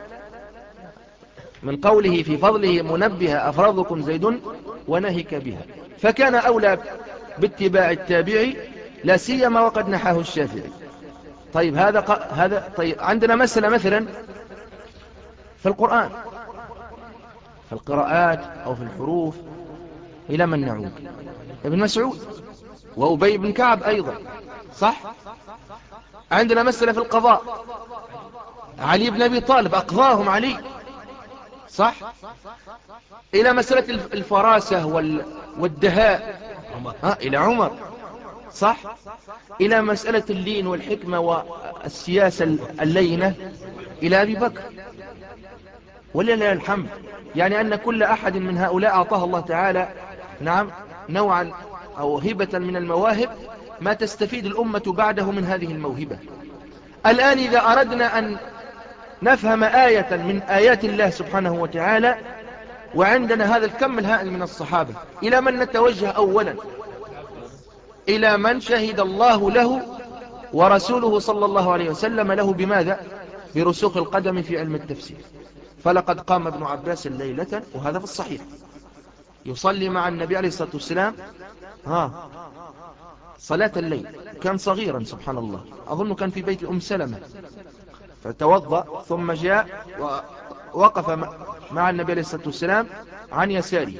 Speaker 1: من قوله في فضله منبه أفرضكم زيد ونهك بها، فكان أولى باتباع التابعي لا سيما وقد نحاه الشافعي. طيب، هذا ق... هذا طيب، عندنا مسألة مثلا في القرآن، في القراءات أو في الحروف، إلى من نعود؟ ابن مسعود وأبي بن كعب أيضا، صح؟ عندنا مسألة في القضاء، علي بن أبي طالب أقضاهم علي، صح؟ إلى مسألة الفراسة والدهاء، ها، إلى عمر، صح؟ إلى مسألة اللين والحكمة والسياسة اللينة إلى أبي بكر، ولله الحمد. يعني أن كل أحد من هؤلاء أعطاه الله تعالى، نعم، نوعا أو هبة من المواهب ما تستفيد الأمة بعده من هذه الموهبة. الآن إذا أردنا أن نفهم آية من آيات الله سبحانه وتعالى وعندنا هذا الكم الهائل من الصحابة، إلى من نتوجه أولا؟ إلى من شهد الله له ورسوله صلى الله عليه وسلم له بماذا؟ برسوخ القدم في علم التفسير. فلقد قام ابن عباس ليلة، وهذا في الصحيح، يصلي مع النبي عليه الصلاة والسلام ها صلاة الليل، كان صغيرا سبحان الله، أظن كان في بيت أم سلمة، فتوضأ ثم جاء ووقف مع النبي عليه الصلاة والسلام عن يساره،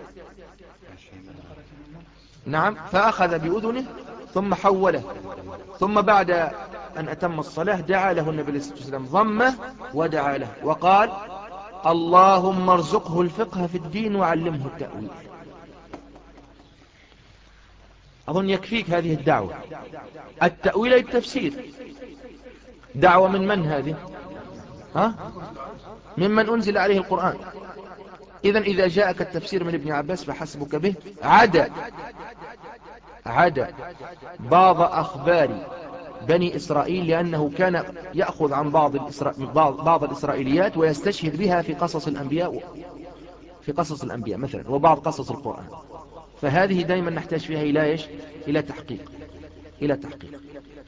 Speaker 1: نعم، فأخذ بأذنه ثم حوله، ثم بعد أن أتم الصلاة دعا له النبي عليه الصلاة والسلام، ضمه ودعا له وقال اللهم ارزقه الفقه في الدين وعلمه التأويل. أظن يكفيك هذه الدعوة، التأويل التفسير. دعوة من من هذه؟ ها؟ ممن أنزل عليه القرآن. إذن إذا جاءك التفسير من ابن عباس فحسبك به، عدا عدا بعض أخبار بني إسرائيل، لأنه كان يأخذ عن بعض, الإسرا... بعض... بعض الإسرائيليات ويستشهد بها في قصص الأنبياء، في قصص الأنبياء مثلا وبعض قصص القرآن، فهذه دائما نحتاج فيها إلى إيش؟ إلى تحقيق، إلى تحقيق.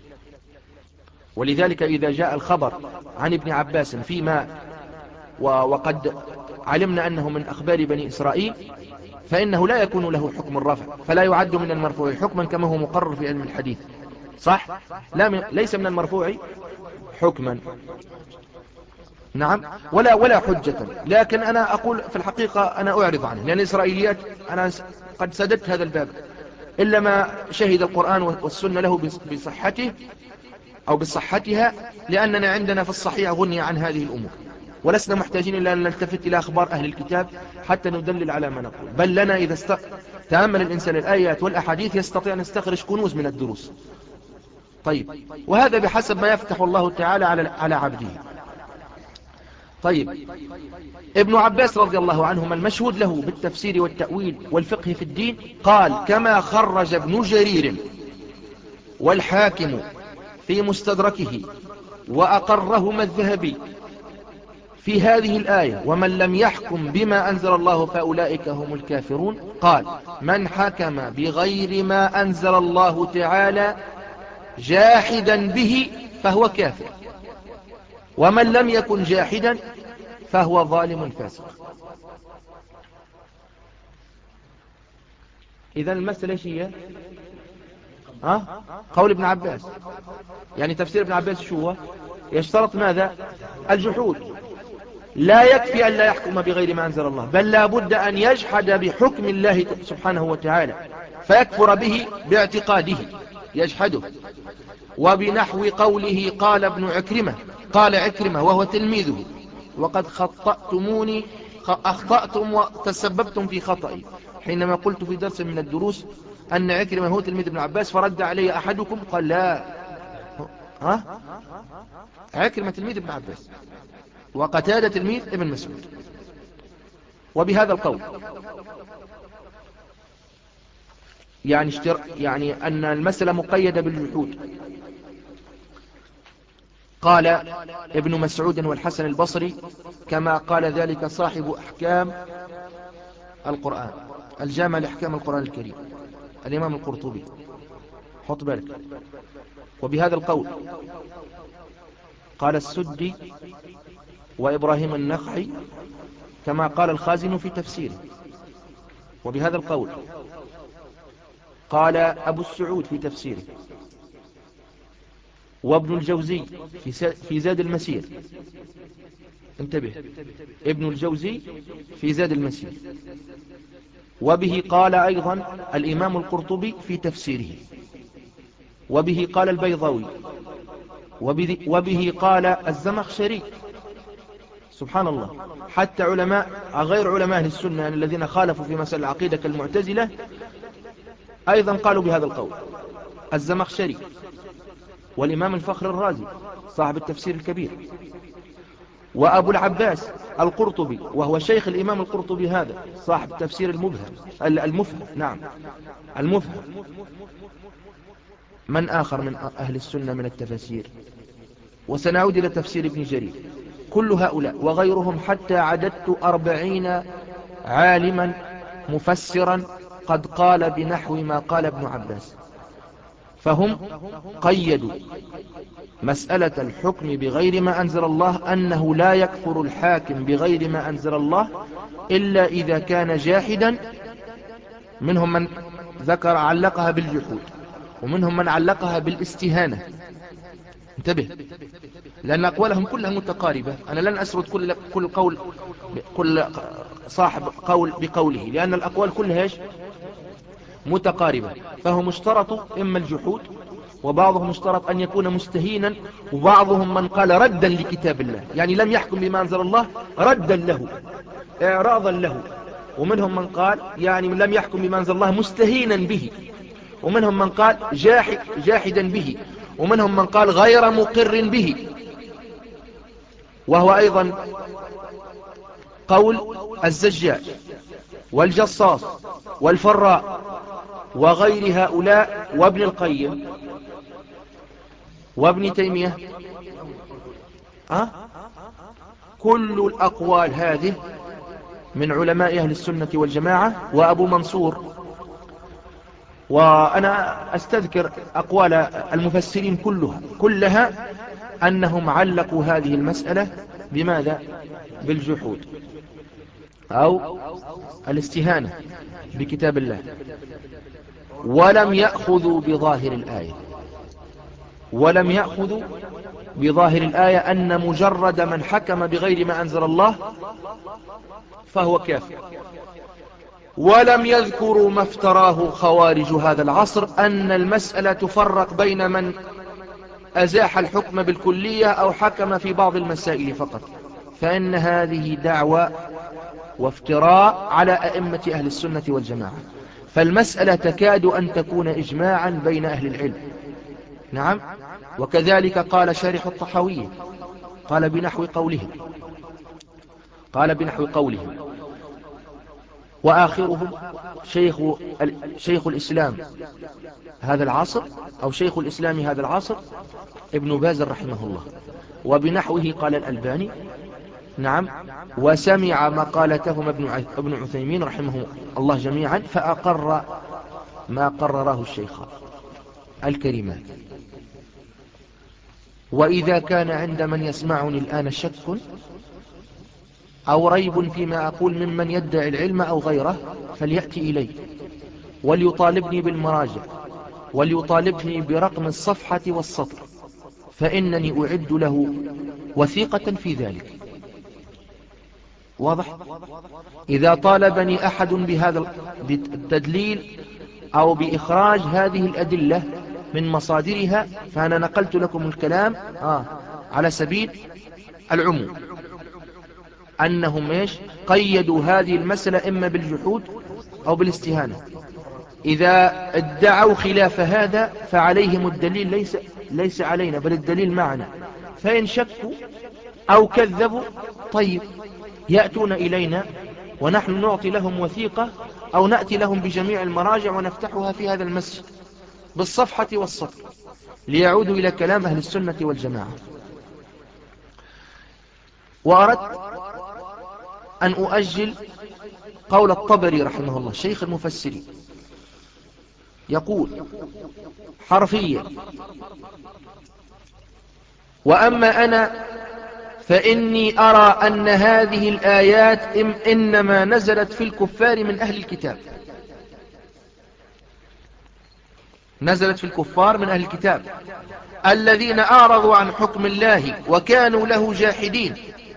Speaker 1: ولذلك إذا جاء الخبر عن ابن عباس فيما وقد علمنا أنه من أخبار بني إسرائيل، فإنه لا يكون له حكم الرفع، فلا يعد من المرفوع حكما كما هو مقرر في علم الحديث، صح؟ لا من ليس من المرفوع حكما، نعم، ولا ولا حجة. لكن أنا أقول في الحقيقة أنا أعرض عنه، لأن الإسرائيليات أنا قد سددت هذا الباب، إلا ما شهد القرآن والسنة له بصحته أو بصحتها، لأننا عندنا في الصحيح غني عن هذه الأمور، ولسنا محتاجين إلا أن نلتفت إلى أخبار أهل الكتاب حتى ندلل على ما نقول. بل لنا إذا است... تأمل الإنسان الآيات والأحاديث يستطيع أن يستخرج كنوز من الدروس. طيب، وهذا بحسب ما يفتح الله تعالى على على عبده. طيب، ابن عباس رضي الله عنهما المشهود له بالتفسير والتأويل والفقه في الدين قال: كما خرج ابن جرير والحاكم في مستدركه وأقرهما الذهبي في هذه الآية: ومن لم يحكم بما أنزل الله فأولئك هم الكافرون، قال: من حكم بغير ما أنزل الله تعالى جاحدا به فهو كافر، ومن لم يكن جاحدا فهو ظالم فاسق. إذن المسألة ايش هي؟ ها؟ قول ابن عباس، يعني تفسير ابن عباس شو هو؟ يشترط ماذا؟ الجحود. لا يكفي أن لا يحكم بغير ما أنزل الله، بل لا بد أن يجحد بحكم الله سبحانه وتعالى فيكفر به باعتقاده، يجحده. وبنحو قوله قال ابن عكرمة، قال عكرمة وهو تلميذه: وقد خطأتموني أخطأتم وتسببتم في خطئي، حينما قلت في درس من الدروس أن عكرمة هو تلميذ ابن عباس، فرد علي أحدكم قال لا، ها؟ عكرمة تلميذ ابن عباس، وقتادة تلميذ ابن مسعود. وبهذا القول يعني, اشتر... يعني أن المسألة مقيدة بالجحود. قال ابن مسعود والحسن البصري كما قال ذلك صاحب أحكام القرآن، الجامع لأحكام القرآن الكريم، الإمام القرطبي، حط بالك. وبهذا القول قال السدي وإبراهيم النخعي كما قال الخازن في تفسيره. وبهذا القول قال أبو السعود في تفسيره، وابن الجوزي في زاد المسير، انتبه، ابن الجوزي في زاد المسير. وبه قال أيضا الإمام القرطبي في تفسيره، وبه قال البيضاوي، وبه, وبه قال الزمخشري. سبحان الله، حتى علماء غير علماء أهل السنة يعني الذين خالفوا في مسألة العقيدة كالمعتزلة أيضا قالوا بهذا القول، الزمخشري، والإمام الفخر الرازي صاحب التفسير الكبير، وأبو العباس القرطبي وهو شيخ الإمام القرطبي هذا صاحب التفسير المبهم المفهم نعم المفهم. من آخر من أهل السنة من التفاسير؟ وسنعود إلى تفسير ابن جرير. كل هؤلاء وغيرهم حتى عددت أربعين عالما مفسرا قد قال بنحو ما قال ابن عباس، فهم قيدوا مسألة الحكم بغير ما أنزل الله أنه لا يكفر الحاكم بغير ما أنزل الله إلا إذا كان جاحدا. منهم من ذكر علقها بالجحود، ومنهم من علقها بالاستهانة. انتبه، لأن أقوالهم كلها متقاربة. أنا لن أسرد كل كل قول كل صاحب قول بقوله، لأن الأقوال كلها متقاربة. فهو مشترط إما الجحود، وبعضهم اشترط أن يكون مستهينا، وبعضهم من قال ردا لكتاب الله، يعني لم يحكم بما أنزل الله ردا له إعراضا له. ومنهم من قال يعني لم يحكم بما أنزل الله مستهينا به، ومنهم من قال جاحد جاحدا به، ومنهم من قال غير مقر به. وهو أيضا قول الزجاج والجصاص والفراء وغير هؤلاء وابن القيم وابن تيمية. أه؟ كل الأقوال هذه من علماء أهل السنة والجماعة. وأبو منصور، وأنا أستذكر أقوال المفسرين كلها كلها أنهم علقوا هذه المسألة بماذا؟ بالجحود أو الاستهانة بكتاب الله، ولم يأخذوا بظاهر الآية ولم يأخذوا بظاهر الآية أن مجرد من حكم بغير ما أنزل الله فهو كافر. ولم يذكروا ما افتراه خوارج هذا العصر أن المسألة تفرق بين من أزاح الحكم بالكلية أو حكم في بعض المسائل فقط، فإن هذه دعوة وافتراء على أئمة أهل السنة والجماعة. فالمسألة تكاد أن تكون إجماعا بين أهل العلم نعم. وكذلك قال شارح الطحاوية قال بنحو قوله قال بنحو قوله وآخرهم شيخ, شيخ الإسلام هذا العصر أو شيخ الإسلام هذا العصر ابن باز رحمه الله، وبنحوه قال الألباني. نعم. وسمع مقالتهم ابن عثيمين رحمه الله جميعا فأقر ما قرره الشيخان الكريمان. وإذا كان عند من يسمعني الآن شك أو ريب فيما أقول ممن يدعي العلم أو غيره فليأتي إلي وليطالبني بالمراجع وليطالبني برقم الصفحة والسطر، فإنني أعد له وثيقة في ذلك. واضح؟ إذا طالبني أحد بهذا التدليل أو بإخراج هذه الأدلة من مصادرها فأنا نقلت لكم الكلام آه على سبيل العموم، أنهم إيش قيدوا هذه المسألة إما بالجحود أو بالاستهانة. إذا ادعوا خلاف هذا فعليهم الدليل ليس, ليس علينا بل الدليل معنا، فإن شكوا أو كذبوا طيب يأتون إلينا ونحن نعطي لهم وثيقة أو نأتي لهم بجميع المراجع ونفتحها في هذا المسجد بالصفحة والسطر ليعودوا إلى كلام أهل السنة والجماعة. وأردت أن أؤجل قول الطبري رحمه الله شيخ المفسرين، يقول حرفيا: وأما أنا فإني أرى أن هذه الآيات إنما نزلت في الكفار من أهل الكتاب، نزلت في الكفار من أهل الكتاب الذين أعرضوا عن حكم الله وكانوا له جاحدين.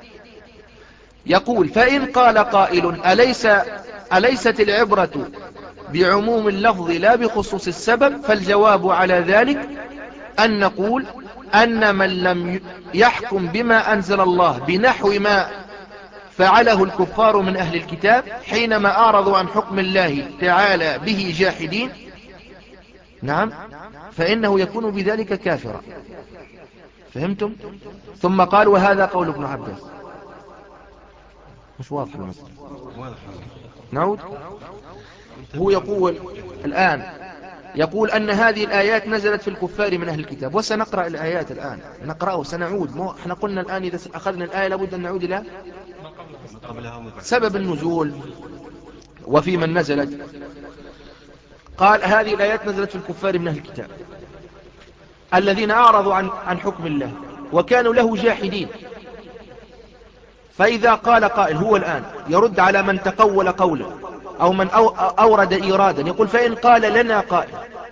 Speaker 1: يقول: فإن قال قائل أليس أليست العبرة بعموم اللفظ لا بخصوص السبب؟ فالجواب على ذلك أن نقول أن من لم يحكم بما أنزل الله بنحو ما فعله الكفار من أهل الكتاب حينما أعرضوا عن حكم الله تعالى به جاحدين، نعم، فإنه يكون بذلك كافرا. فهمتم؟ ثم قال: وهذا قول ابن عباس. مش واضح المسألة؟ نعود. هو يقول الآن يقول أن هذه الآيات نزلت في الكفار من أهل الكتاب، وسنقرأ الآيات الآن، نقرأه وسنعود. مو احنا قلنا الآن إذا أخذنا الآية لابد أن نعود إلى سبب النزول وفي من نزلت. قال: هذه الآيات نزلت في الكفار من أهل الكتاب الذين أعرضوا عن, عن حكم الله وكانوا له جاحدين. فإذا قال قائل هو الآن يرد على من تقول قولا أو من أورد إيرادا، يقول: فإن قال لنا قائل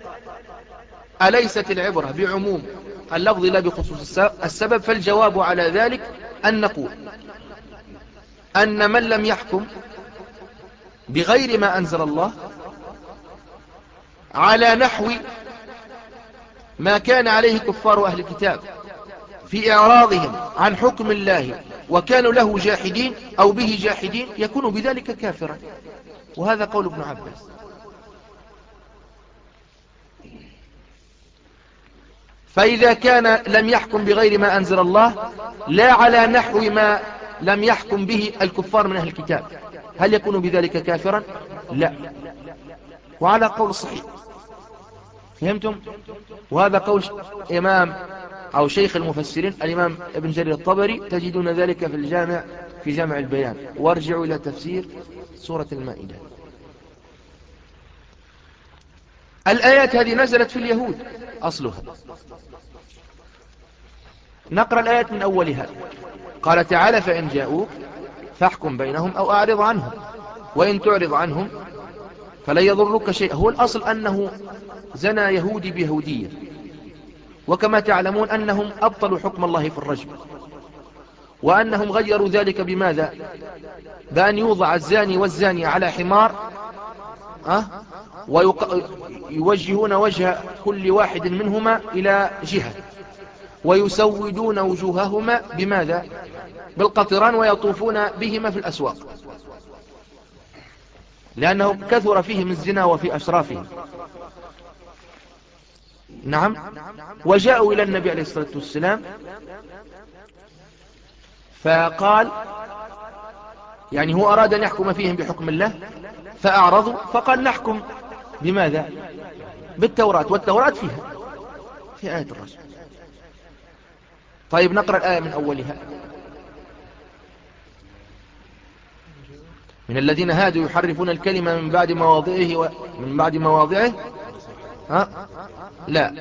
Speaker 1: أليست العبرة بعموم اللفظ لا بخصوص السبب؟ فالجواب على ذلك أن نقول أن من لم يحكم بغير ما أنزل الله على نحو ما كان عليه كفار أهل الكتاب في إعراضهم عن حكم الله وكانوا له جاحدين أو به جاحدين يكون بذلك كافرا. وهذا قول ابن عباس. فإذا كان لم يحكم بغير ما أنزل الله لا على نحو ما لم يحكم به الكفار من أهل الكتاب، هل يكون بذلك كافرا؟ لا. وعلى قول صحيح. فهمتم؟ وهذا قول إمام أو شيخ المفسرين الإمام ابن جرير الطبري، تجدون ذلك في الجامع في جامع البيان، وارجعوا إلى تفسير سورة المائدة. الآيات هذه نزلت في اليهود أصلها. نقرأ الآيات من أولها. قال تعالى: فإن جاءوك فاحكم بينهم أو أعرض عنهم وإن تعرض عنهم فلن يضرك شيء. هو الأصل أنه زنى يهودي بيهودية، وكما تعلمون أنهم أبطلوا حكم الله في الرجم، وأنهم غيروا ذلك بماذا؟ بأن يوضع الزاني والزانية على حمار أه؟ ويوجهون وجه كل واحد منهما إلى جهة ويسودون وجوههما بماذا؟ بالقطران، ويطوفون بهما في الأسواق، لأنه كثر فيهم الزنا وفي أشرافهم. نعم. وجاءوا إلى النبي عليه الصلاة والسلام فقال يعني هو أراد أن يحكم فيهم بحكم الله فأعرضوا، فقال نحكم بماذا؟ بالتوراة، والتوراة فيها في آية الرجم. طيب نقرأ الآية من أولها. من الذين هادوا يحرفون الكلمة من بعد مواضعه و... من بعد مواضعه ها؟ لا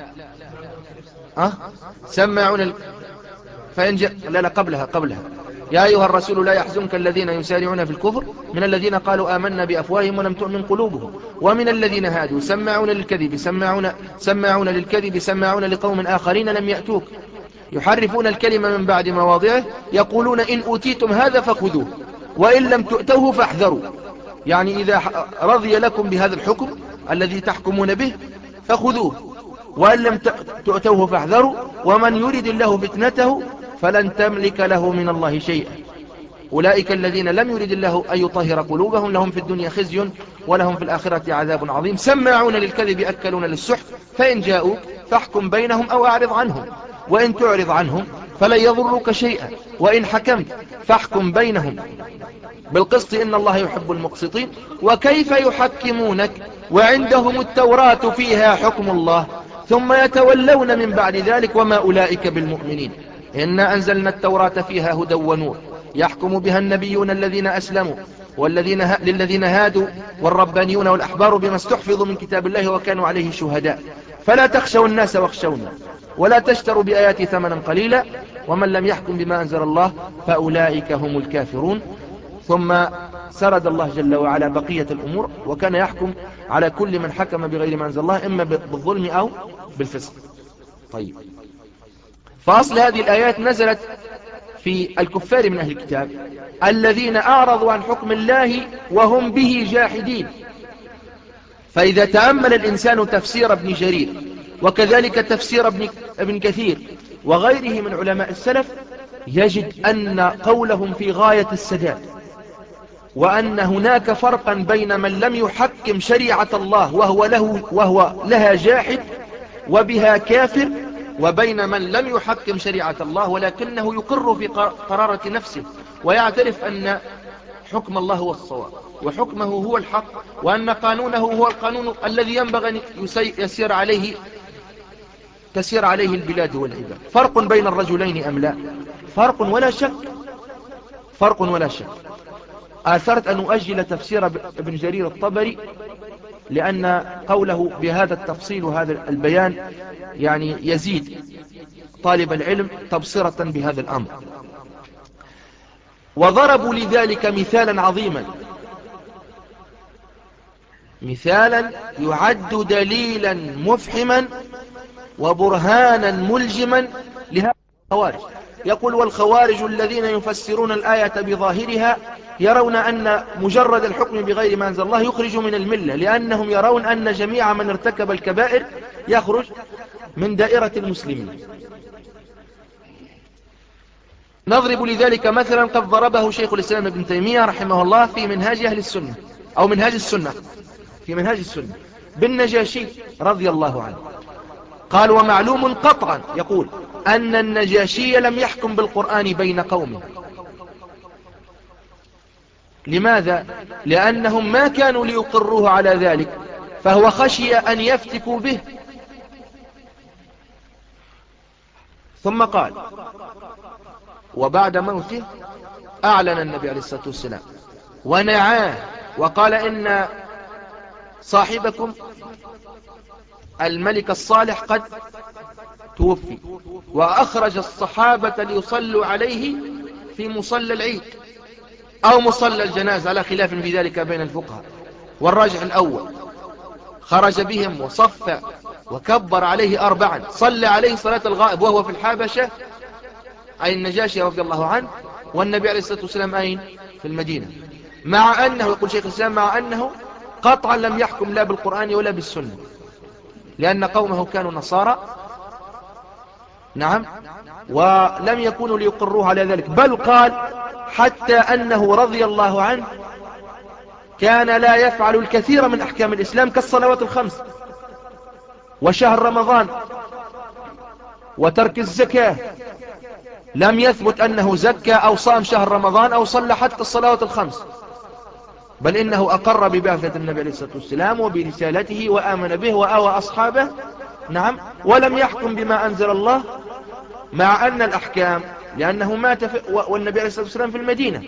Speaker 1: ها؟ سمعون ال... فإن لا لا قبلها قبلها يا أيها الرسول لا يحزنك الذين يسارعون في الكفر من الذين قالوا آمنا بأفواههم ولم تؤمن قلوبهم ومن الذين هادوا سمعون للكذب سمعون سمعون للكذب سمعون لقوم آخرين لم يأتوك يحرفون الكلمة من بعد مواضعه يقولون إن أوتيتم هذا فخذوه وإن لم تؤتوه فاحذروا. يعني إذا رضي لكم بهذا الحكم الذي تحكمون به فخذوه وإن لم تؤتوه فاحذروا ومن يريد الله فتنته فلن تملك له من الله شيئا. أولئك الذين لم يريد الله أن يطهر قلوبهم لهم في الدنيا خزي ولهم في الآخرة عذاب عظيم. سماعون للكذب أكلون للسحت فإن جاءوك فاحكم بينهم أو أعرض عنهم وإن تعرض عنهم فلن يضروك شيئا وإن حكمت فاحكم بينهم بالقسط إن الله يحب المقسطين. وكيف يحكمونك وعندهم التوراة فيها حكم الله ثم يتولون من بعد ذلك وما أولئك بالمؤمنين. إنا أنزلنا التوراة فيها هدى ونور يحكم بها النبيون الذين أسلموا والذين ه... للذين هادوا والربانيون والأحبار بما استحفظوا من كتاب الله وكانوا عليه شهداء فلا تخشوا الناس واخشوني ولا تشتروا بآياتي ثمنا قليلا ومن لم يحكم بما أنزل الله فأولئك هم الكافرون. ثم سرد الله جل وعلا بقية الأمور وكان يحكم على كل من حكم بغير ما أنزل الله إما بالظلم أو بالفسق. طيب فأصل هذه الآيات نزلت في الكفار من أهل الكتاب الذين أعرضوا عن حكم الله وهم به جاحدين. فإذا تأمل الإنسان تفسير ابن جرير وكذلك تفسير ابن, ابن كثير وغيره من علماء السلف يجد أن قولهم في غاية السداد وأن هناك فرقا بين من لم يحكم شريعة الله وهو, له وهو لها جاحد وبها كافر وبين من لم يحكم شريعة الله ولكنه يقر في قرارة نفسه ويعترف أن حكم الله هو الصواب وحكمه هو الحق وأن قانونه هو القانون الذي ينبغي أن يسير عليه تسير عليه البلاد والعباد. فرق بين الرجلين أم لا؟ فرق ولا شك فرق ولا شك. آثرت أن أؤجل تفسير ابن جرير الطبري لأن قوله بهذا التفصيل وهذا البيان يعني يزيد طالب العلم تبصرة بهذا الأمر. وضربوا لذلك مثالا عظيما مثالا يعد دليلا مفحما وبرهانا ملجما لهذا الخوارج. يقول والخوارج الذين يفسرون الآية بظاهرها يرون أن مجرد الحكم بغير ما أنزل الله يخرج من الملة لأنهم يرون أن جميع من ارتكب الكبائر يخرج من دائرة المسلمين. نضرب لذلك مثلا قد ضربه شيخ الإسلام ابن تيمية رحمه الله في منهاج أهل السنة أو منهاج السنة في منهاج السنة بالنجاشي رضي الله عنه. قال ومعلوم قطعا يقول أن النجاشي لم يحكم بالقرآن بين قومه. لماذا؟ لأنهم ما كانوا ليقروه على ذلك فهو خشي أن يفتكوا به. ثم قال وبعد موته أعلن النبي عليه الصلاة والسلام ونعاه وقال إن صاحبكم الملك الصالح قد توفي وأخرج الصحابة ليصلوا عليه في مصلى العيد أو مصلى الجنازة على خلاف في ذلك بين الفقهاء. والراجح الأول خرج بهم وصف وكبر عليه أربعا صلى عليه صلاة الغائب وهو في الحبشة أي النجاشي رضي الله عنه والنبي عليه الصلاة والسلام أين؟ في المدينة. مع أنه يقول شيخ الإسلام مع أنه قطعا لم يحكم لا بالقرآن ولا بالسنة لأن قومه كانوا نصارى نعم ولم يكونوا ليقروه على ذلك بل قال حتى أنه رضي الله عنه كان لا يفعل الكثير من أحكام الإسلام كالصلوات الخمس وشهر رمضان وترك الزكاة، لم يثبت أنه زكى أو صام شهر رمضان أو صلى حتى الصلوات الخمس، بل إنه أقر ببعثة النبي عليه الصلاة والسلام وبرسالته وآمن به وآوى أصحابه، نعم، ولم يحكم بما أنزل الله، مع أن الأحكام، لأنه مات في والنبي عليه الصلاة والسلام في المدينة،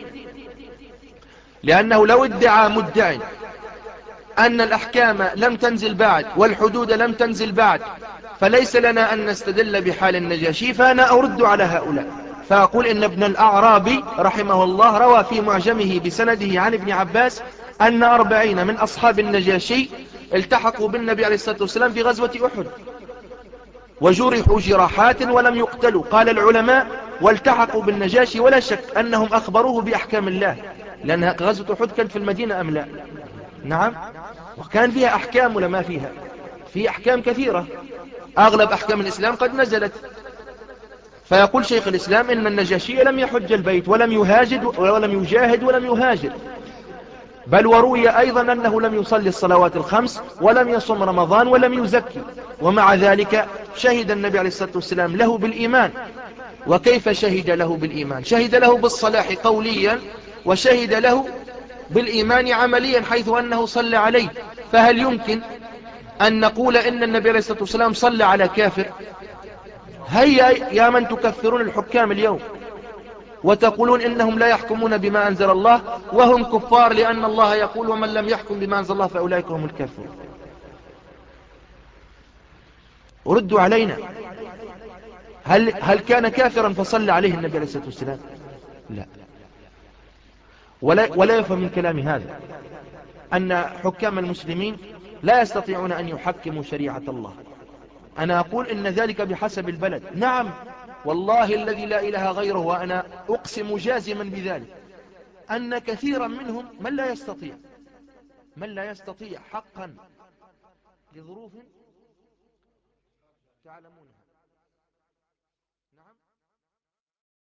Speaker 1: لأنه لو ادعى مدعي أن الأحكام لم تنزل بعد والحدود لم تنزل بعد فليس لنا أن نستدل بحال النجاشي، فأنا أرد على هؤلاء فأقول إن ابن الأعرابي رحمه الله روى في معجمه بسنده عن ابن عباس أن أربعين من أصحاب النجاشي التحقوا بالنبي عليه الصلاة والسلام في غزوة أحد وجرحوا جراحات ولم يقتلوا. قال العلماء والتحقوا بالنجاشي ولا شك أنهم أخبروه بأحكام الله، لأن غزوة أحد كانت في المدينة أم لا؟ نعم، وكان فيها أحكام ولا ما فيها؟ في أحكام كثيرة، أغلب أحكام الإسلام قد نزلت. فيقول شيخ الإسلام إن النجاشي لم يحج البيت ولم يهاجد ولم يجاهد ولم يهاجر، بل وروي أيضا أنه لم يصلي الصلوات الخمس ولم يصم رمضان ولم يزكي، ومع ذلك شهد النبي عليه الصلاة والسلام له بالإيمان. وكيف شهد له بالإيمان؟ شهد له بالصلاح قوليا وشهد له بالإيمان عمليا، حيث أنه صلى عليه. فهل يمكن أن نقول إن النبي عليه الصلاة والسلام صلى على كافر؟ هيا يا من تكفرون الحكام اليوم وتقولون إنهم لا يحكمون بما أنزل الله وهم كفار، لأن الله يقول ومن لم يحكم بما أنزل الله فأولئك هم الكافرون. ردوا علينا، هل, هل كان كافرا فصلى عليه النبي عليه الصلاة والسلام؟ لا. ولا, ولا يفهم من كلام هذا أن حكام المسلمين لا يستطيعون أن يحكموا شريعة الله. أنا أقول إن ذلك بحسب البلد، نعم والله الذي لا إله غيره، وأنا أقسم جازما بذلك أن كثيرا منهم من لا يستطيع من لا يستطيع حقا لظروف تعلمون